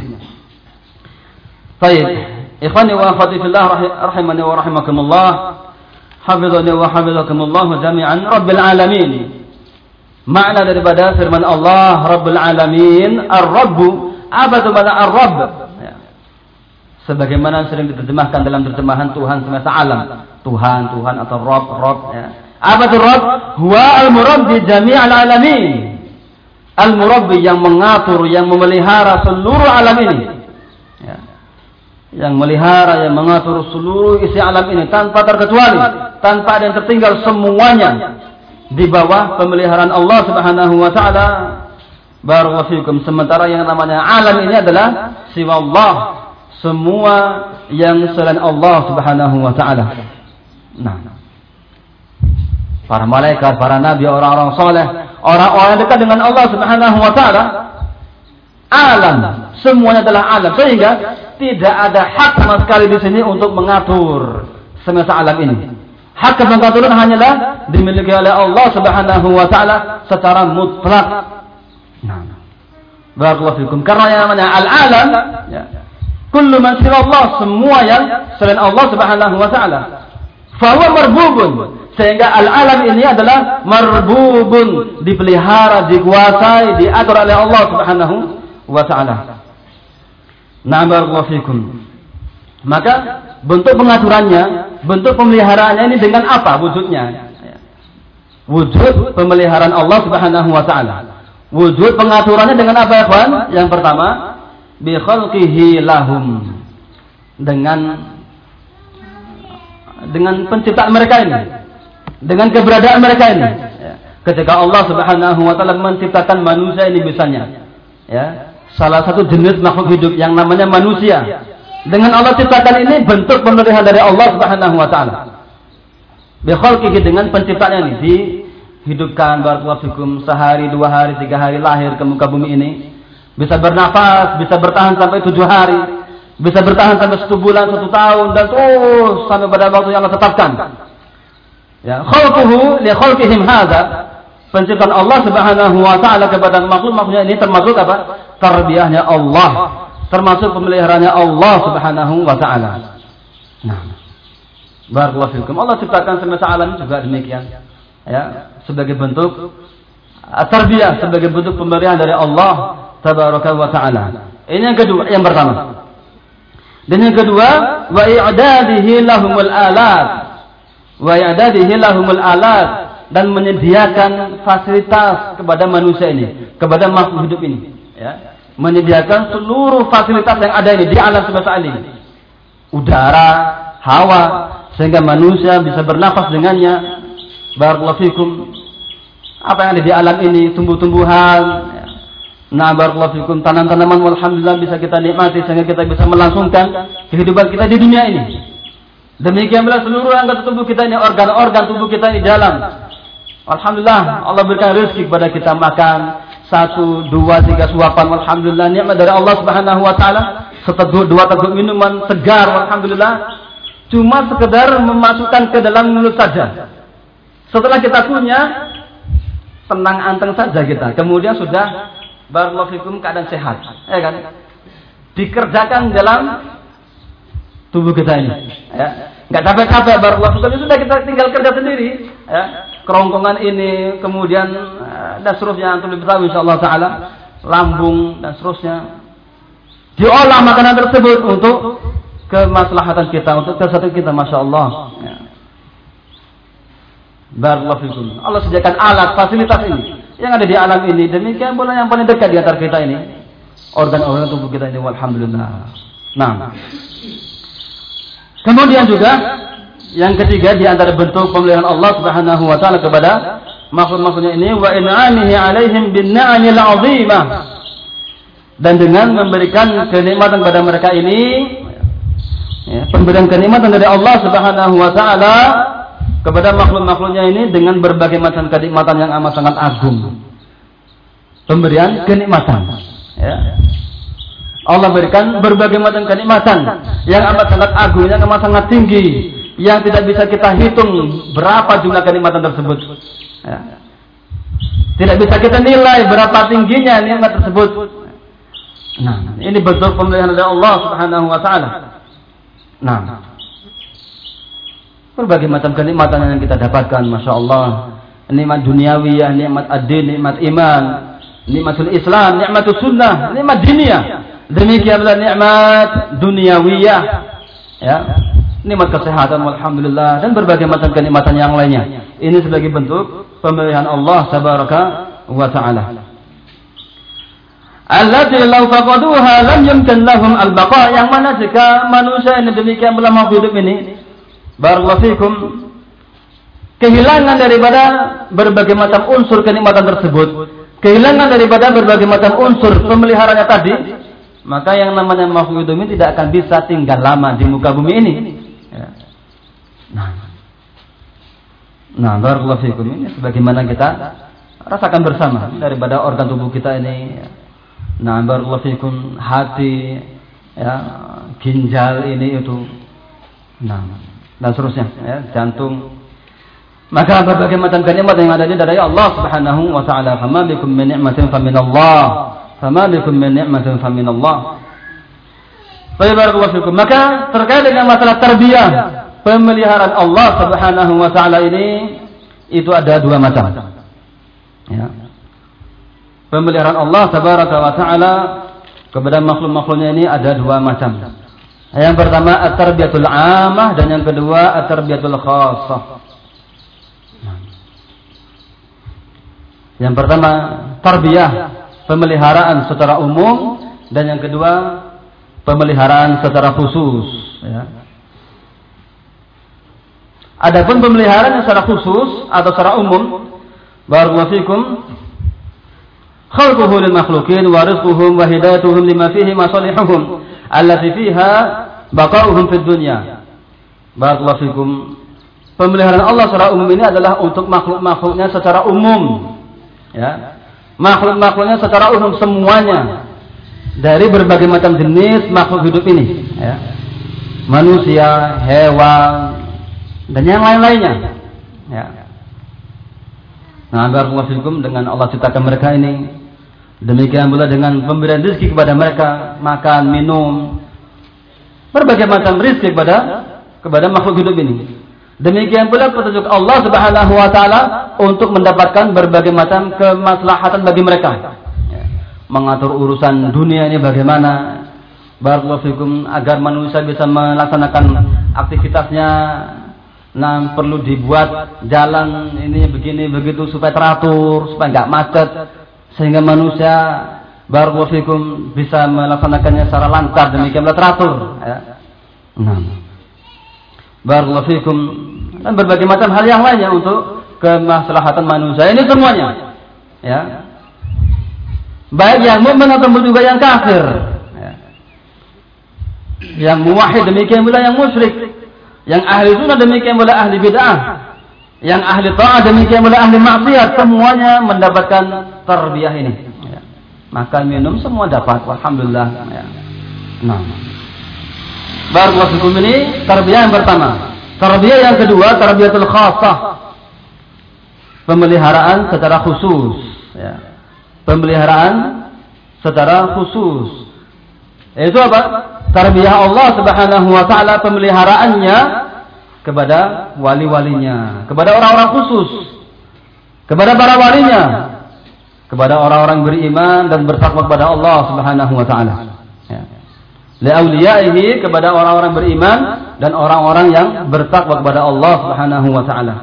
Baik, ikhwani wa akhwati fillah rahimani wa rahimakumullah. Hafizani wa hafizakumullah jami'an rabbil alamin. Makna daripada firman Allah Rabbul alamin, ar-rabb, apa itu makna ar-rabb? Ya. Sebagaimana sering diterjemahkan dalam terjemahan Tuhan semesta alam, Tuhan, Tuhan atau Rabb, Rabb ya. Apa itu Rabb? Huwa al-murabbi jami'al alamin. Al-murabbi yang mengatur, yang memelihara seluruh alam ini. Ya. Yang melihara, yang mengatur seluruh isi alam ini tanpa terkecuali, tanpa ada yang tertinggal, semuanya di bawah pemeliharaan Allah Subhanahu wa taala. Barakallahu fikum. Sementara yang namanya alam ini adalah siwa Allah, semua yang selain Allah Subhanahu wa taala. Nah, para malaikat, para nabi, orang-orang saleh, orang-orang dekat dengan Allah Subhanahu wa taala, alam, semuanya adalah alam, sehingga tidak ada hak sama sekali di sini untuk mengatur semesta alam ini. Hak pengaturan hanyalah dimiliki oleh Allah Subhanahu wa taala secara mutlak. Nah, barakallahu fikum. Karena yang namanya al-alam ya, kullu man sila Allah, semua yang selain Allah Subhanahu wa taala. Fa huwa marbubun, sehingga al-alam ini adalah marbubun, dipelihara, dikuasai, diatur oleh Allah Subhanahu wa taala. Nah, barakallahu fikum. Maka bentuk pengaturannya, bentuk pemeliharaannya ini dengan apa wujudnya? Wujud pemeliharaan Allah Subhanahu wa taala. Wujud pengaturannya dengan apa ya, kawan? Yang pertama, bi khalqihi lahum, dengan dengan penciptaan mereka ini, dengan keberadaan mereka ini. Ketika Allah Subhanahu wa taala menciptakan manusia ini misalnya, ya, salah satu jenis makhluk hidup yang namanya manusia, dengan Allah ciptakan ini bentuk pemeliharaan dari Allah Subhanahu wa taala. Bi khalqihi, dengan penciptaannya ini, dihidupkan barakallahu fikum sehari, dua hari, tiga hari lahir ke muka bumi ini, bisa bernafas, bisa bertahan sampai tujuh hari, bisa bertahan sampai satu bulan, satu tahun, dan terus sampai pada waktu yang Allah tetapkan. Ya, khalquhu li khalqihim hadza, penciptaan Allah Subhanahu wa taala kepada makhluk-makhluknya ini termasuk apa? Tarbiyahnya Allah, termasuk pemeliharaannya Allah Subhanahu wa taala. Nah, barakallahu fikum. Allah ciptakan semesta alam juga demikian. Ya, sebagai bentuk tarbiyah, sebagai bentuk pemberian dari Allah tabaraka wa taala. Ini yang kedua, yang pertama. Dan yang kedua, wa i'dadihi lahumul alat. Wa i'dadihi lahumul alat, dan menyediakan fasilitas kepada manusia ini, kepada makhluk hidup ini, ya. Menyediakan seluruh fasilitas yang ada ini di alam semesta ini. Udara, hawa, sehingga manusia bisa bernafas dengannya. Barakallahu fikum. Apa yang ada di alam ini, tumbuh-tumbuhan, ya. Nah, barakallahu fikum, tanam-tanaman, alhamdulillah bisa kita nikmati sehingga kita bisa melangsungkan kehidupan kita di dunia ini. Demikian pula seluruh anggota tubuh kita ini, organ-organ tubuh kita ini dalam. Alhamdulillah, Allah berikan rezeki kepada kita makan satu, dua, tiga suapan. Alhamdulillah, nikmat dari Allah Subhanahu wa taala. Seteguk, dua teguk minuman segar, alhamdulillah. Cuma sekedar memasukkan ke dalam mulut saja. Setelah kita punya, tenang anteng saja kita. Kemudian sudah barakallahu fikum keadaan sehat, ya kan? Dikerjakan dalam tubuh kita ini, ya. Enggak capek-capek, barakallahu fikum, sudah kita tinggal kerja sendiri, ya. Kerongkongan ini, kemudian dan seterusnya, antum lebih tahu insyaallah taala, lambung dan seterusnya. Diolah makanan tersebut untuk kemaslahatan kita, untuk kesehatan kita, masyaallah, ya. Barakallahu fikum. Allah sediakan alat, fasilitas ini yang ada di alam ini. Demikian pula yang paling dekat di antara kita ini, organ-organ tubuh kita ini, walhamdulillah. Nah, kemudian juga yang ketiga di antara bentuk pemeliharaan Allah Subhanahu wa taala kepada makhluk-makhluknya ini, wa in'amihi 'alaihim bin ni'amil 'azimah, dan dengan memberikan kenikmatan kepada mereka ini, ya, pemberian kenikmatan dari Allah Subhanahu wa taala kepada makhluk-makhluknya ini dengan berbagai macam kenikmatan yang amat sangat agung. Pemberian kenikmatan, ya. Allah berikan berbagai macam kenikmatan yang amat sangat agung, yang amat sangat tinggi, yang tidak bisa kita hitung berapa jumlah kenikmatan tersebut, ya. Tidak bisa kita nilai berapa tingginya nikmat tersebut. Nah, ini bentuk pemeliharaan dari Allah Subhanahu wa taala. Nah, berbagai macam kenikmatan yang kita dapatkan, masya Allah. Nikmat duniawiyah, nikmat ad-din, nikmat iman, nikmatul Islam, nikmatul sunnah, nikmat diniyah. Demikian pula nikmat duniawiyah, ya, nikmat kesehatan, alhamdulillah, dan berbagai macam kenikmatan yang lainnya. Ini sebagai bentuk pemeliharaan Allah tabaraka wa taala. Allati law faqaduha lam yumkin lahum al-baqa', yang mana jika manusia ini demikian pula makhluk hidup ini, barakallahu fikum, kehilangan daripada berbagai macam unsur kenikmatan tersebut, kehilangan daripada berbagai macam unsur pemeliharaannya tadi, maka yang namanya makhluk hidup ini tidak akan bisa tinggal lama di muka bumi ini, ya. Nah, nah barakallahu fikum, ini sebagaimana kita rasakan bersama daripada organ tubuh kita ini, ya. Nah barakallahu fikum, hati, ya, ginjal ini itu, nah, dan seterusnya, ya, jantung. Maka berbagai macam kenikmatan yang ada di dari Allah Subhanahu wa taala. Fama bikum min ni'matin fa min Allah. Fama bikum min ni'matin fa min Allah. Barakallahu fikum. Maka terkait dengan masalah tarbiyah, pemeliharaan Allah Subhanahu wa taala ini, itu ada dua macam. Ya. Pemeliharaan Allah tabaraka wa taala kepada makhluk-makhluknya ini ada dua macam. Yang pertama at-tarbiyatul 'ammah, dan yang kedua at-tarbiyatul khassah. Yang pertama tarbiyah, pemeliharaan secara umum. dan yang kedua pemeliharaan secara khusus, ya. Adapun pemeliharaan secara khusus atau secara umum, barakallahu fikum, khalquhu lil makhluqin wa rizquhum wa hidayatuhum lima fihi masalihuhum allati fiha baqa'uhum fid dunya. Barakallahu fikum. Pemeliharaan Allah secara umum ini adalah untuk makhluk-makhluknya secara umum, ya. Makhluk-makhluknya secara umum semuanya, dari berbagai macam jenis makhluk hidup ini, ya. Manusia, hewan, dan yang lain-lainnya, ya. Nah, barakallahu fikum, dengan Allah ciptakan mereka ini, demikian pula dengan pemberian rezeki kepada mereka, makan, minum, berbagai macam rezeki kepada kepada makhluk hidup ini. Demikian pula petunjuk Allah Subhanahu wa taala untuk mendapatkan berbagai macam kemaslahatan bagi mereka. Ya. Mengatur urusan dunia ini bagaimana, barakallahu fikum, agar manusia bisa melaksanakan aktivitasnya. Nah, perlu dibuat jalan ini begini begitu supaya teratur, supaya enggak macet, sehingga manusia barakallahu fikum bisa melaksanakannya secara lancar, demikianlah teratur, ya. Nah, barakallahu fikum, dan berbagai macam hal yang lainnya untuk kemaslahatan manusia ini semuanya, ya. Baik yang mukmin atau juga yang kafir, ya. Yang muwahhid demikian pula yang musyrik, yang ahli sunnah demikian pula ahli bid'ah, yang ahli ta'ah demikian pula ahli maksiat, semuanya mendapatkan tarbiyah ini, ya. Makan minum semua dapat, alhamdulillah, ya. Nah, barakallahu fikum, ini tarbiyah yang pertama. Tarbiyah yang kedua, tarbiyatul khassah, pemeliharaan secara khusus, ya. Pemeliharaan secara khusus, yaitu apa? Tarbiyah Allah Subhanahu wa taala, pemeliharaannya kepada wali-walinya, kepada orang-orang khusus, kepada para walinya, kepada orang-orang beriman dan bertakwa kepada Allah Subhanahu wa taala, ya. Li'auliyaihi, kepada orang-orang beriman dan orang-orang yang bertakwa kepada Allah Subhanahu wa taala.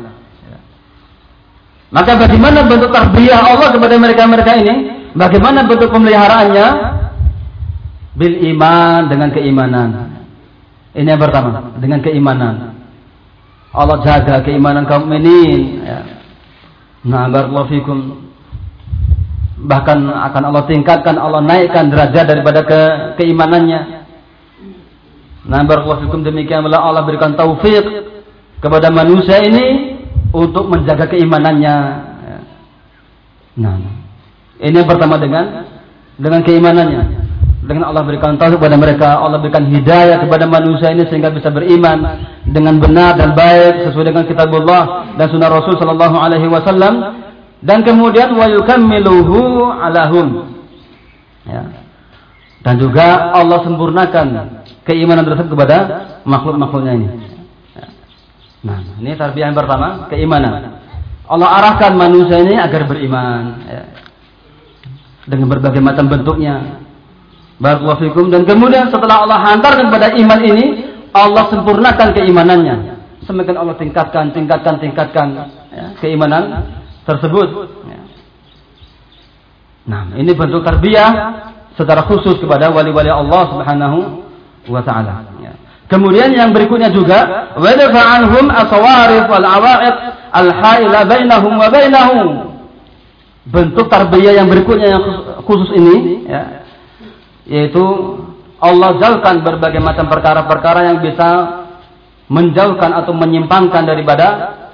Maka bagaimana bentuk tarbiyah Allah kepada mereka-mereka ini? Bagaimana bentuk pemeliharaannya? Bil iman, dengan keimanan. Ini yang pertama, dengan keimanan. Allah jaga keimanan kaum mukminin, ya. Nah, barakallahu fikum. Bahkan akan Allah tingkatkan, Allah naikkan derajat daripada ke keimanannya. Nah, barakallahu fikum, demikian pula Allah berikan taufik kepada manusia ini untuk menjaga keimanannya. Nah, ini yang pertama, dengan dengan keimanannya. Dengan Allah berikan taufik kepada mereka, Allah berikan hidayah kepada manusia ini sehingga bisa beriman dengan benar dan baik sesuai dengan kitabullah dan sunnah Rasul sallallahu alaihi wasallam, dan kemudian wa yukammiluhu alahum, ya. Dan juga Allah sempurnakan keimanan tersebut kepada makhluk-makhluknya ini. Nah, ini tarbiyah yang pertama, keimanan. Allah arahkan manusia ini agar beriman, ya, dengan berbagai macam bentuknya. Barakallahu fikum. Dan kemudian setelah Allah hantarkan kepada iman ini, Allah sempurnakan keimanannya. Semakin Allah tingkatkan, tingkatkan, tingkatkan, ya, keimanan tersebut, ya. Nah, ini bentuk tarbiyah secara khusus kepada wali-wali Allah Subhanahu wa taala, ya. Kemudian yang berikutnya juga, wa dafa'anhum aswarif wal awa'iq al-haila bainahum wa bainahum. Bentuk tarbiyah yang berikutnya yang khusus ini, ya, yaitu Allah jauhkan berbagai macam perkara-perkara yang bisa menjauhkan atau menyimpangkan daripada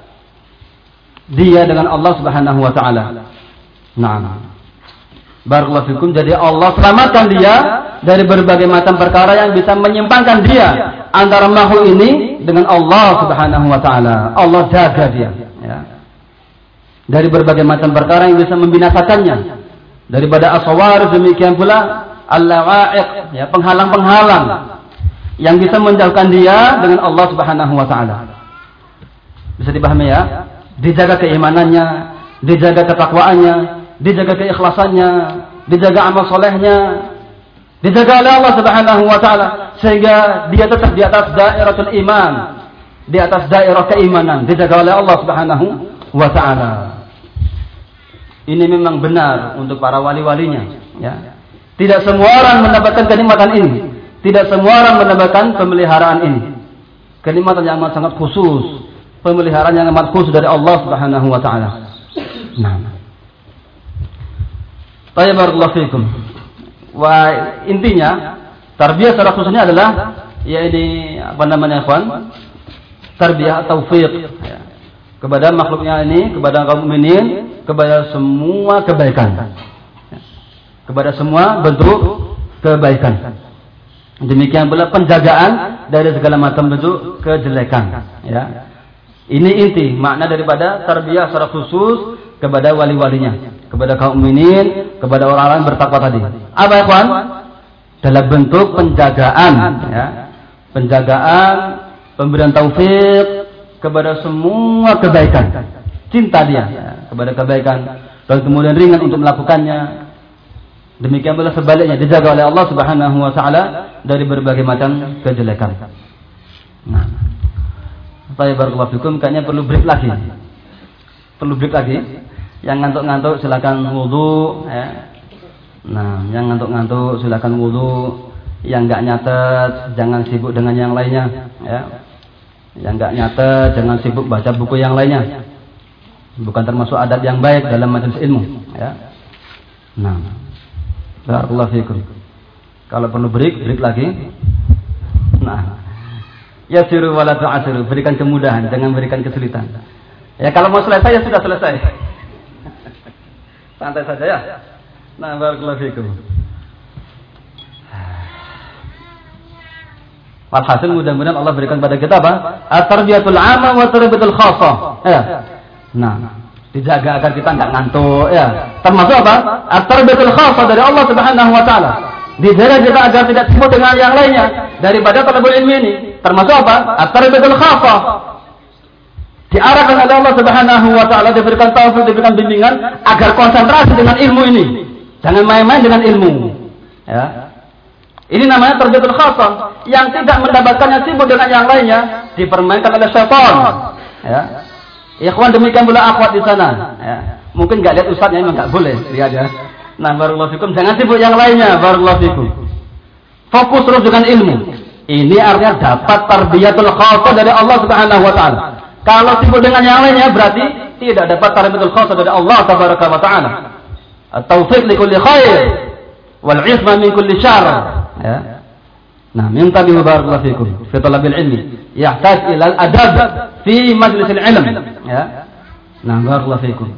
dia dengan Allah Subhanahu wa taala. Nah, barakallahu fikum, jadi Allah selamatkan dia dari berbagai macam perkara yang bisa menyimpangkan dia antara makhluk ini dengan Allah Subhanahu wa taala. Allah jaga dia, ya, dari berbagai macam perkara yang bisa membinasakannya, daripada aswar, demikian pula al-lawa'iq, ya, penghalang-penghalang yang bisa menjauhkan dia dengan Allah Subhanahu wa taala. Bisa dipahami, ya? Dijaga keimanannya, dijaga ketakwaannya, dijaga keikhlasannya, dijaga amal solehnya, dijaga oleh Allah Subhanahu wa taala sehingga dia tetap di atas dairatul iman, di atas dairah keimanan, dijaga oleh Allah Subhanahu wa taala. Ini memang benar untuk para wali-walinya, ya. Tidak semua orang mendapatkan kenikmatan ini. Tidak semua orang mendapatkan pemeliharaan ini. Kenikmatan yang amat sangat khusus, pemeliharaan yang amat khusus dari Allah Subhanahu wa taala. Nah. Barakallahu fikum. Wah, intinya tarbiyah secara khususnya adalah ya ini apa namanya, ikhwan? Tarbiyah taufiq ya. Kepada makhluknya ini, kepada kaum mukminin, kepada semua kebaikan. Ya. Kepada semua bentuk kebaikan. Demikian pula penjagaan dari segala macam bentuk kejelekan, ya. Ini inti makna daripada tarbiyah secara khusus kepada wali-walinya, kepada kaum mukminin, kepada orang-orang bertakwa tadi. Apa ya, kawan? Dalam bentuk penjagaan, ya. Penjagaan, pemberian taufik kepada semua kebaikan. Cinta dia ya, kepada kebaikan dan kemudian ringan untuk melakukannya. Demikian pula sebaliknya dijaga oleh Allah Subhanahu wa taala dari berbagai macam kejelekan. Nah, saya barakallahu fikum, kayaknya perlu break lagi. Perlu break lagi. Yang ngantuk-ngantuk silakan wudu ya. Nah, yang ngantuk-ngantuk silakan wudu. Yang enggak nyatet jangan sibuk dengan yang lainnya ya. Yang enggak nyatet jangan sibuk baca buku yang lainnya. Bukan termasuk adab yang baik dalam majelis ilmu ya. Nah, barakallahu fikum. Kalau perlu break, break lagi. Nah, yasiru wala tu'asiru, berikan kemudahan, jangan berikan kesulitan. Ya kalau mau selesai ya sudah selesai. Santai saja ya. Nah, barakallahu fikum. Walhasil mudah-mudahan Allah berikan pada kita apa? At-tarbiyatul 'amma wa tarbiyatul khassah. Ya. Nah, dijaga agar kita enggak ngantuk ya. Termasuk apa? At-tarbiyatul khassah dari Allah Subhanahu wa taala. Dijaga kita agar tidak sibuk dengan yang lainnya daripada talabul ilmi ini. Termasuk apa? At-tarbiyatul khassah. Diarahkan oleh Allah Subhanahu wa taala, diberikan taufik, diberikan bimbingan agar konsentrasi dengan ilmu ini. Jangan main-main dengan ilmu. Ya. Ini namanya tarbiyatul khassah, yang tidak mendapatkannya sibuk dengan yang lainnya, dipermainkan oleh syaitan. Ya. Ikhwan, demikian pula akhwat di sana. Ya. Mungkin enggak lihat ustaznya, memang enggak boleh lihat ya. Nah, barakallahu fikum, jangan sibuk yang lainnya, barakallahu fikum. Fokus terus dengan ilmu. Ini artinya dapat tarbiyatul khassah dari Allah Subhanahu wa taala. Kalau sibuk dengan yang lainnya berarti tidak dapat tarbiyatul khassah dari Allah tabaraka wa taala. At-taufiq li kulli khair wal 'isma min kulli syarr. Ya. Nah, minta bi barakallahu fikum fi talabil ilmi yahtaj ila al-adab fi majlisil ilm. Ya. Nah, barakallahu fikum.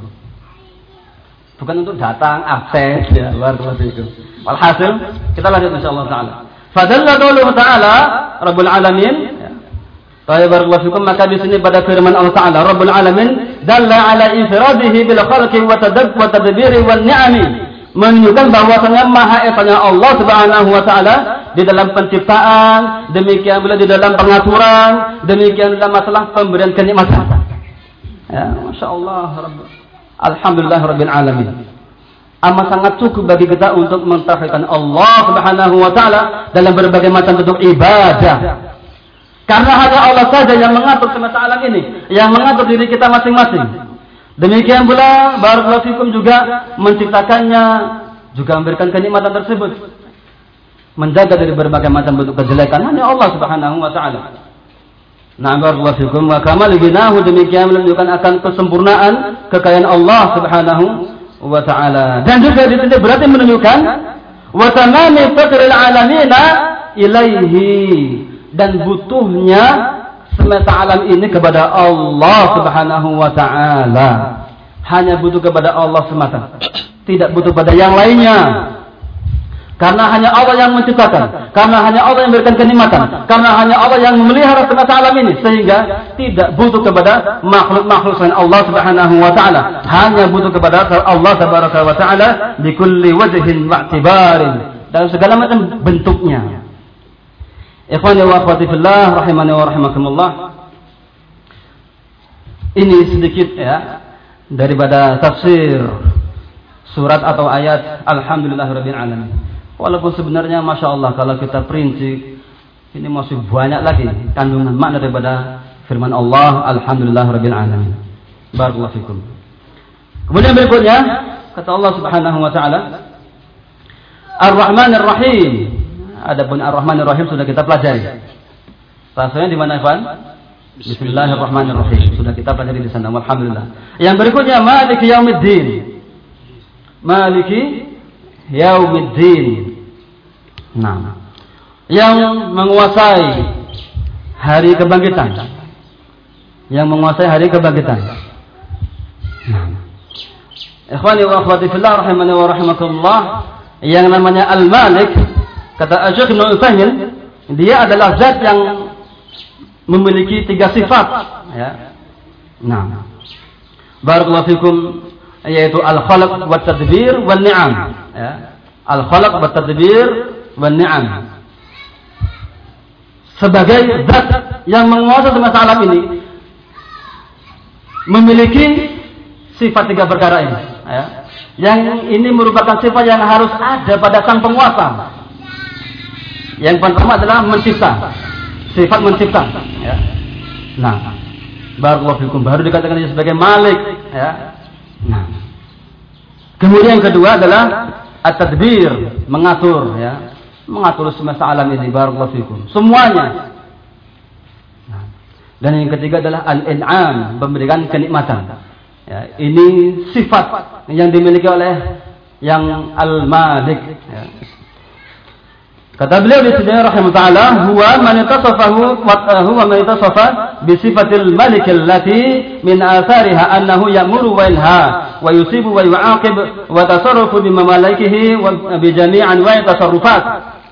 Bukan untuk datang absen ya, barakallahu fikum. Walhasil kita lanjut insyaallah taala. Fadalla qauluhu ta'ala Rabbul Alamin ya. Barakallahu fikum, maka di sini pada firman Allah Ta'ala Rabbul Alamin dalla ala infiradihi bil khalqi wa tadabb wa tadbiri wan ni'ami, menunjukkan bahwasanya maha esanya Allah Subhanahu wa taala di dalam penciptaan, demikian pula di dalam pengaturan, demikian dalam masalah pemberian kenikmatan. Ya, masyaallah, Rabb. Alhamdulillah rabbil alamin. Amat sangat cukup bagi kita untuk mentauhidkan Allah Subhanahu wa taala dalam berbagai macam bentuk ibadah. Karena hanya Allah saja yang mengatur semesta alam ini, yang mengatur diri kita masing-masing. Demikian pula barakallahu fikum juga menciptakannya, juga memberikan kenikmatan tersebut. Menjaga dari berbagai macam bentuk kejelekan hanya Allah Subhanahu wa taala. Nah, barakallahu fikum, wa kamal ghinahu, demikian menunjukkan akan kesempurnaan kekayaan Allah Subhanahu wa taala. Dan juga di sini berarti menunjukkan wa tamami faqril alamina ilaihi, dan butuhnya semesta alam ini kepada Allah Subhanahu wa taala. Hanya butuh kepada Allah semata, tidak butuh pada yang lainnya. Karena hanya Allah yang menciptakan, karena hanya Allah yang memberikan kenikmatan, karena hanya Allah yang memelihara semesta alam ini, sehingga tidak butuh kepada makhluk-makhluk selain Allah Subhanahu wa taala. Hanya butuh kepada Allah Tabaraka wa taala di kulli wajhin wa i'tibarin, dan segala macam bentuknya. Ikhwani wa akhwati fillah rahimani wa rahimakumullah. Ini sedikit ya daripada tafsir surat atau ayat Alhamdulillahirabbil alamin. Walaupun sebenarnya Masya Allah kalau kita perinci ini masih banyak lagi kandungan makna daripada firman Allah Alhamdulillahirabbil alamin. Barakallahu fikum. Kemudian berikutnya kata Allah Subhanahu wa taala, Ar-Rahmanir Rahim. Adapun Ar-Rahmanir Rahim sudah kita pelajari. Rasanya di mana, Ikhwan? Bismillahirrahmanirrahim. Sudah kita pelajari di sana. Alhamdulillah. Yang berikutnya Maliki Yaumiddin. Maliki Yaumiddin. Nah, yang menguasai hari kebangkitan. Yang menguasai hari kebangkitan. Nah. Ikhwani wa akhwati fillah rahimani wa rahimakumullah, yang namanya Al-Malik, kata Syekh Ibnu Utsaimin, dia adalah zat yang memiliki tiga sifat, ya. Nah, barakallahu fikum, yaitu al-khalq wa tadbir wa ni'am, ya. Al-khalq wa tadbir wa ni'am. Sebagai zat yang menguasai semesta alam ini, memiliki sifat tiga perkara ini, ya. Yang ini merupakan sifat yang harus ada pada sang penguasa. Yang pertama adalah mencipta. Sifat mencipta, ya. Nah, barakallahu fikum, baru dikatakan dia sebagai Malik, ya. Nah, kemudian yang kedua adalah at-tadbir, mengatur, ya. Mengatur semesta alam ini, barakallahu fikum, semuanya. Nah, dan yang ketiga adalah al-in'am, memberikan kenikmatan. Ya, ini sifat yang dimiliki oleh yang Al-Malik, ya. Kata beliau di sini rahimahullah taala, huwa man tasafahu wa huwa man tasafa bi sifatil malik allati min athariha annahu ya'muru wa yanha wa yusibu wa yu'aqib wa tasarrufu bi mamalikihi wa bi jami' anwa'i tasarrufat.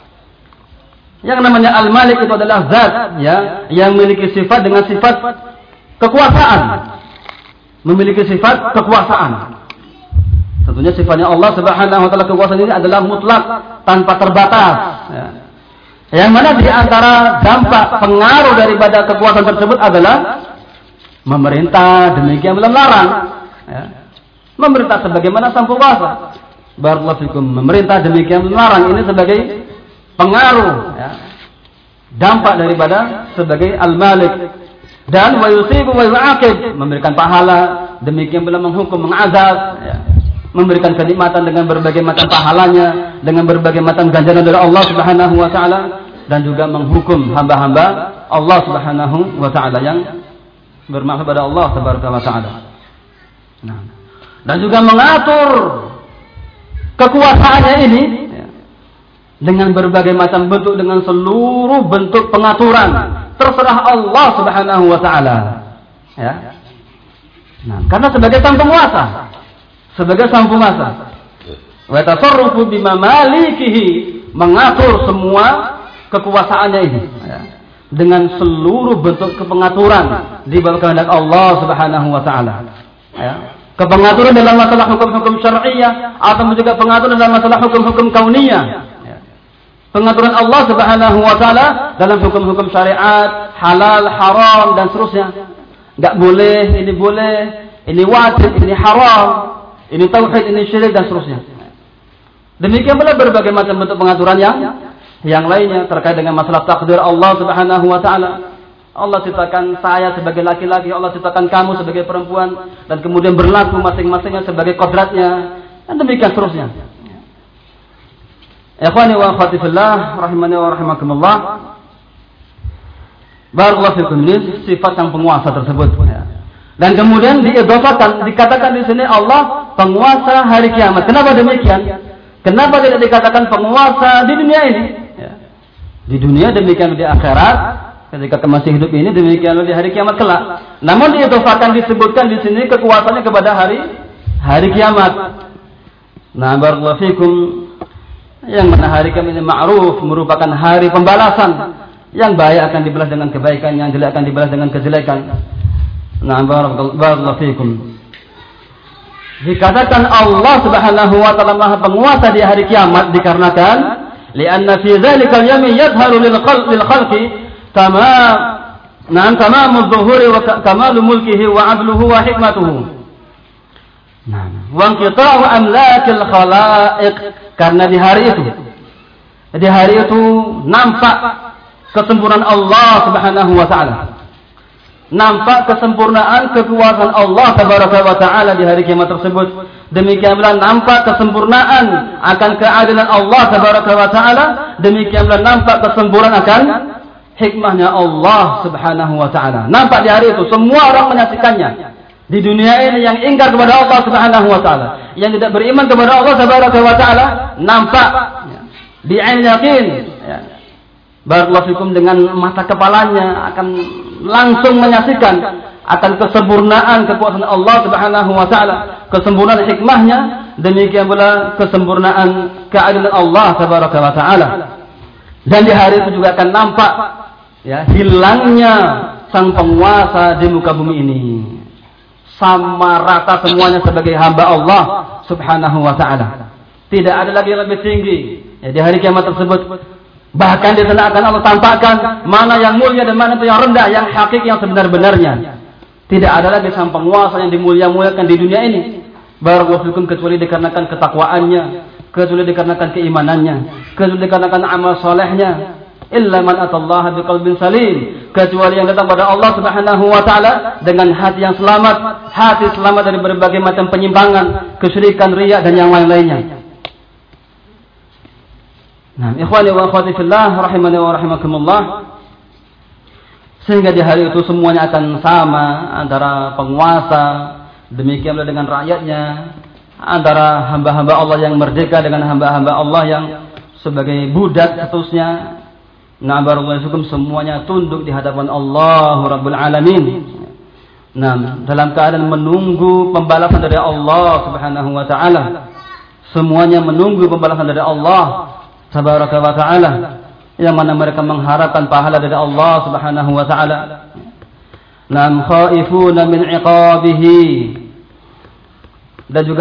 Yang namanya Al-Malik itu adalah zat, ya, yang memiliki sifat dengan sifat kekuasaan. Memiliki sifat kekuasaan. Tentunya sifatnya Allah Subhanahu wa taala, kekuasaan ini adalah mutlak, tanpa terbatas, ya. Yang mana di antara dampak pengaruh daripada kekuasaan tersebut adalah memerintah demikian melarang, ya. Memerintah sebagaimana sang penguasa. Barakallahu fikum, memerintah demikian melarang ini sebagai pengaruh, ya, dampak daripada sebagai Al-Malik. Dan wa yusibu wa yu'aqib, memberikan pahala demikian pula menghukum, mengazab, ya. Memberikan kenikmatan dengan berbagai macam pahalanya, dengan berbagai macam ganjaran dari Allah Subhanahu wa taala, dan juga menghukum hamba-hamba Allah Subhanahu wa taala yang bermaksud pada Allah Tabaraka wa taala. Nah, dan juga mengatur kekuasaannya ini, ya, dengan berbagai macam bentuk, dengan seluruh bentuk pengaturan terserah Allah Subhanahu wa taala, ya. Nah, karena sebagai sang penguasa, sebagai sang penguasa, wa tasarrufu bima malikihi, mengatur semua kekuasaannya ini, ya, dengan seluruh bentuk kepengaturan di bawah kehendak Allah Subhanahu wa taala, ya. Kepengaturan dalam masalah hukum-hukum syar'iyyah atau juga pengaturan dalam masalah hukum-hukum kauniyah, ya. Pengaturan Allah Subhanahu wa taala dalam hukum-hukum syariat, halal, haram dan seterusnya. Enggak boleh, ini boleh, ini wajib, ini haram, ini tauhid, ini syirik dan seterusnya. Demikian pula berbagai macam bentuk pengaturan yang yang lainnya terkait dengan masalah takdir Allah Subhanahu wa taala. Allah ciptakan saya sebagai laki-laki, Allah ciptakan kamu sebagai perempuan, dan kemudian berlaku masing-masingnya sebagai kodratnya, dan demikian seterusnya. Ikhwani wa akhwati fillah rahimani wa rahimakumullah. Barakallahu fikum, ini sifat sang penguasa tersebut, ya. Dan kemudian diidhafatkan, dikatakan di sini Allah penguasa hari kiamat. Kenapa demikian? Kenapa tidak dikatakan penguasa di dunia ini? Ya. Di dunia demikian di akhirat, ketika masih hidup ini demikian di hari kiamat kelak. Namun diidhafatkan, disebutkan di sini kekuasaannya kepada hari hari kiamat. Nah, barakallahu fikum, yang mana hari kiamat ini ma'ruf merupakan hari pembalasan. Yang baik akan dibalas dengan kebaikan, yang jelek akan dibalas dengan kejelekan. Nah, barakallahu fikum. Dikatakan Allah Subhanahu wa taala Maha Penguasa di hari kiamat dikarenakan li'anna fi dzalikal yaumi yadhharu lil khalqi tamam nam tamamuz zuhuri wa kamalu mulkihi wa 'adluhu wa hikmatuhu. Nah, wa inqita'u amlakil khalaiq, karena di hari itu di hari itu nampak kesempurnaan Allah Subhanahu wa taala. nampak kesempurnaan kekuasaan Allah tabaraka wa taala di hari kiamat tersebut. Demikian pula nampak kesempurnaan akan keadilan Allah tabaraka wa taala, demikian pula nampak kesempurnaan akan hikmahnya Allah subhanahu wa taala. Nampak di hari itu semua orang menyaksikannya. Di dunia ini yang ingkar kepada Allah subhanahu wa taala, yang tidak beriman kepada Allah tabaraka wa taala, nampak ya, bi'ain yakin ya. Barakallahu fikum, dengan mata kepalanya akan langsung menyaksikan akan kesempurnaan kekuasaan Allah subhanahu wa ta'ala, kesempurnaan hikmahnya, demikian pula kesempurnaan keadilan Allah tabaraka wa ta'ala. Dan di hari itu juga akan nampak ya, hilangnya sang penguasa di muka bumi ini. Sama rata semuanya sebagai hamba Allah subhanahu wa ta'ala. Tidak ada lagi yang lebih tinggi ya, di hari kiamat tersebut. Bahkan di sana akan Allah tampakkan mana yang mulia dan mana itu yang rendah, yang hakiki, yang sebenar-benarnya. Tidak ada lagi sang penguasa yang dimulia-muliakan di dunia ini, barakallahu fikum, kecuali dikarenakan ketakwaannya, kecuali dikarenakan keimanannya, kecuali dikarenakan amal solehnya. Illa man atallaha biqalbin salim, kecuali yang datang pada Allah subhanahu wa ta'ala dengan hati yang selamat, hati selamat dari berbagai macam penyimpangan, kesyirikan, riya dan yang lain-lainnya. Nah, ikhwani wa akhwati fillah rahimani wa rahimakumullah. Sehingga di hari itu semuanya akan sama, antara penguasa demikian pula dengan rakyatnya, antara hamba-hamba Allah yang merdeka dengan hamba-hamba Allah yang sebagai budak seterusnya. Nah, barakallahu fikum, semuanya tunduk di hadapan Allah Rabbul Alamin. Nah, dalam keadaan menunggu pembalasan dari Allah Subhanahu wa taala. Semuanya menunggu pembalasan dari Allah tabaraka wa ta'ala, yang mana mereka mengharapkan pahala dari Allah subhanahu wa ta'ala. Nam khaifuna min iqabihi, dan juga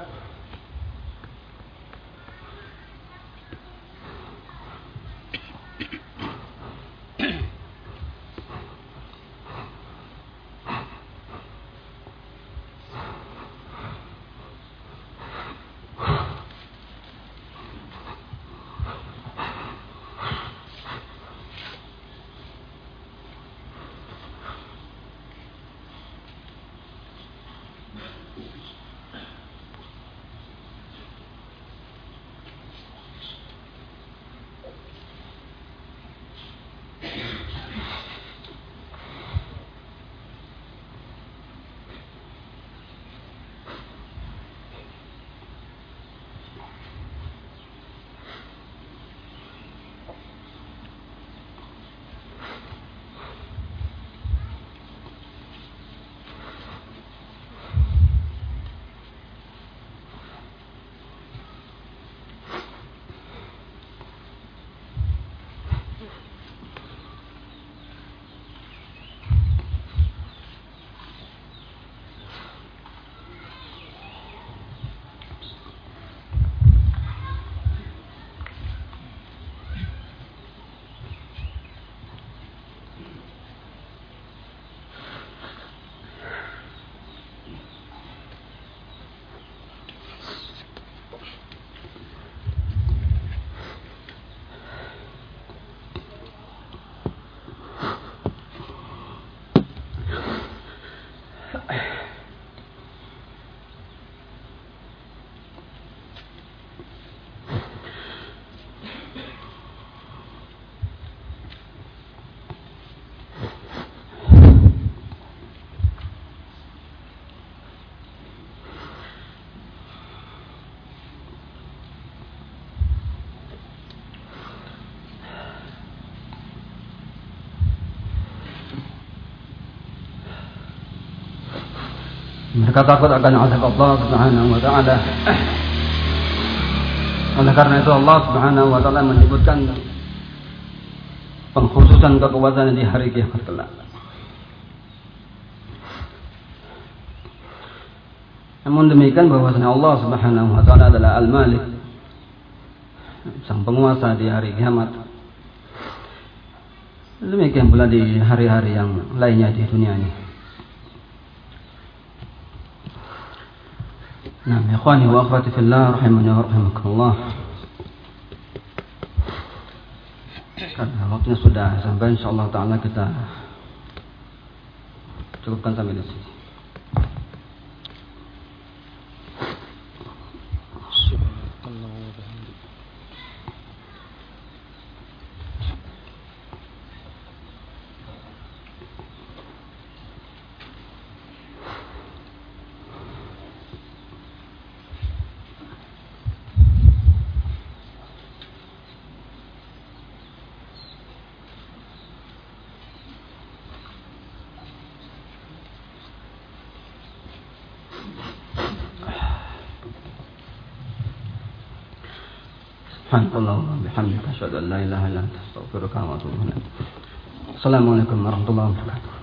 mereka takut akan azab Allah subhanahu wa ta'ala. Oleh karena itu Allah subhanahu wa ta'ala menyebutkan pengkhususan kekuasaan di hari kiamat kelak. Namun demikian bahwasanya Allah subhanahu wa ta'ala adalah Al-Malik, sang penguasa di hari kiamat. Demikian pula di hari-hari yang lainnya di dunia ini. Nah, ikhwani wa akhwati fillah rahimani wa rahimakumullah. Karena waktunya sudah sampai, insyaallah taala kita cukupkan sampai di sini. Subhanallah bihamdika asyhadu an la ilaha illa anta astaghfiruka wa atubu ilaik. Assalamualaikum warahmatullahi wabarakatuh.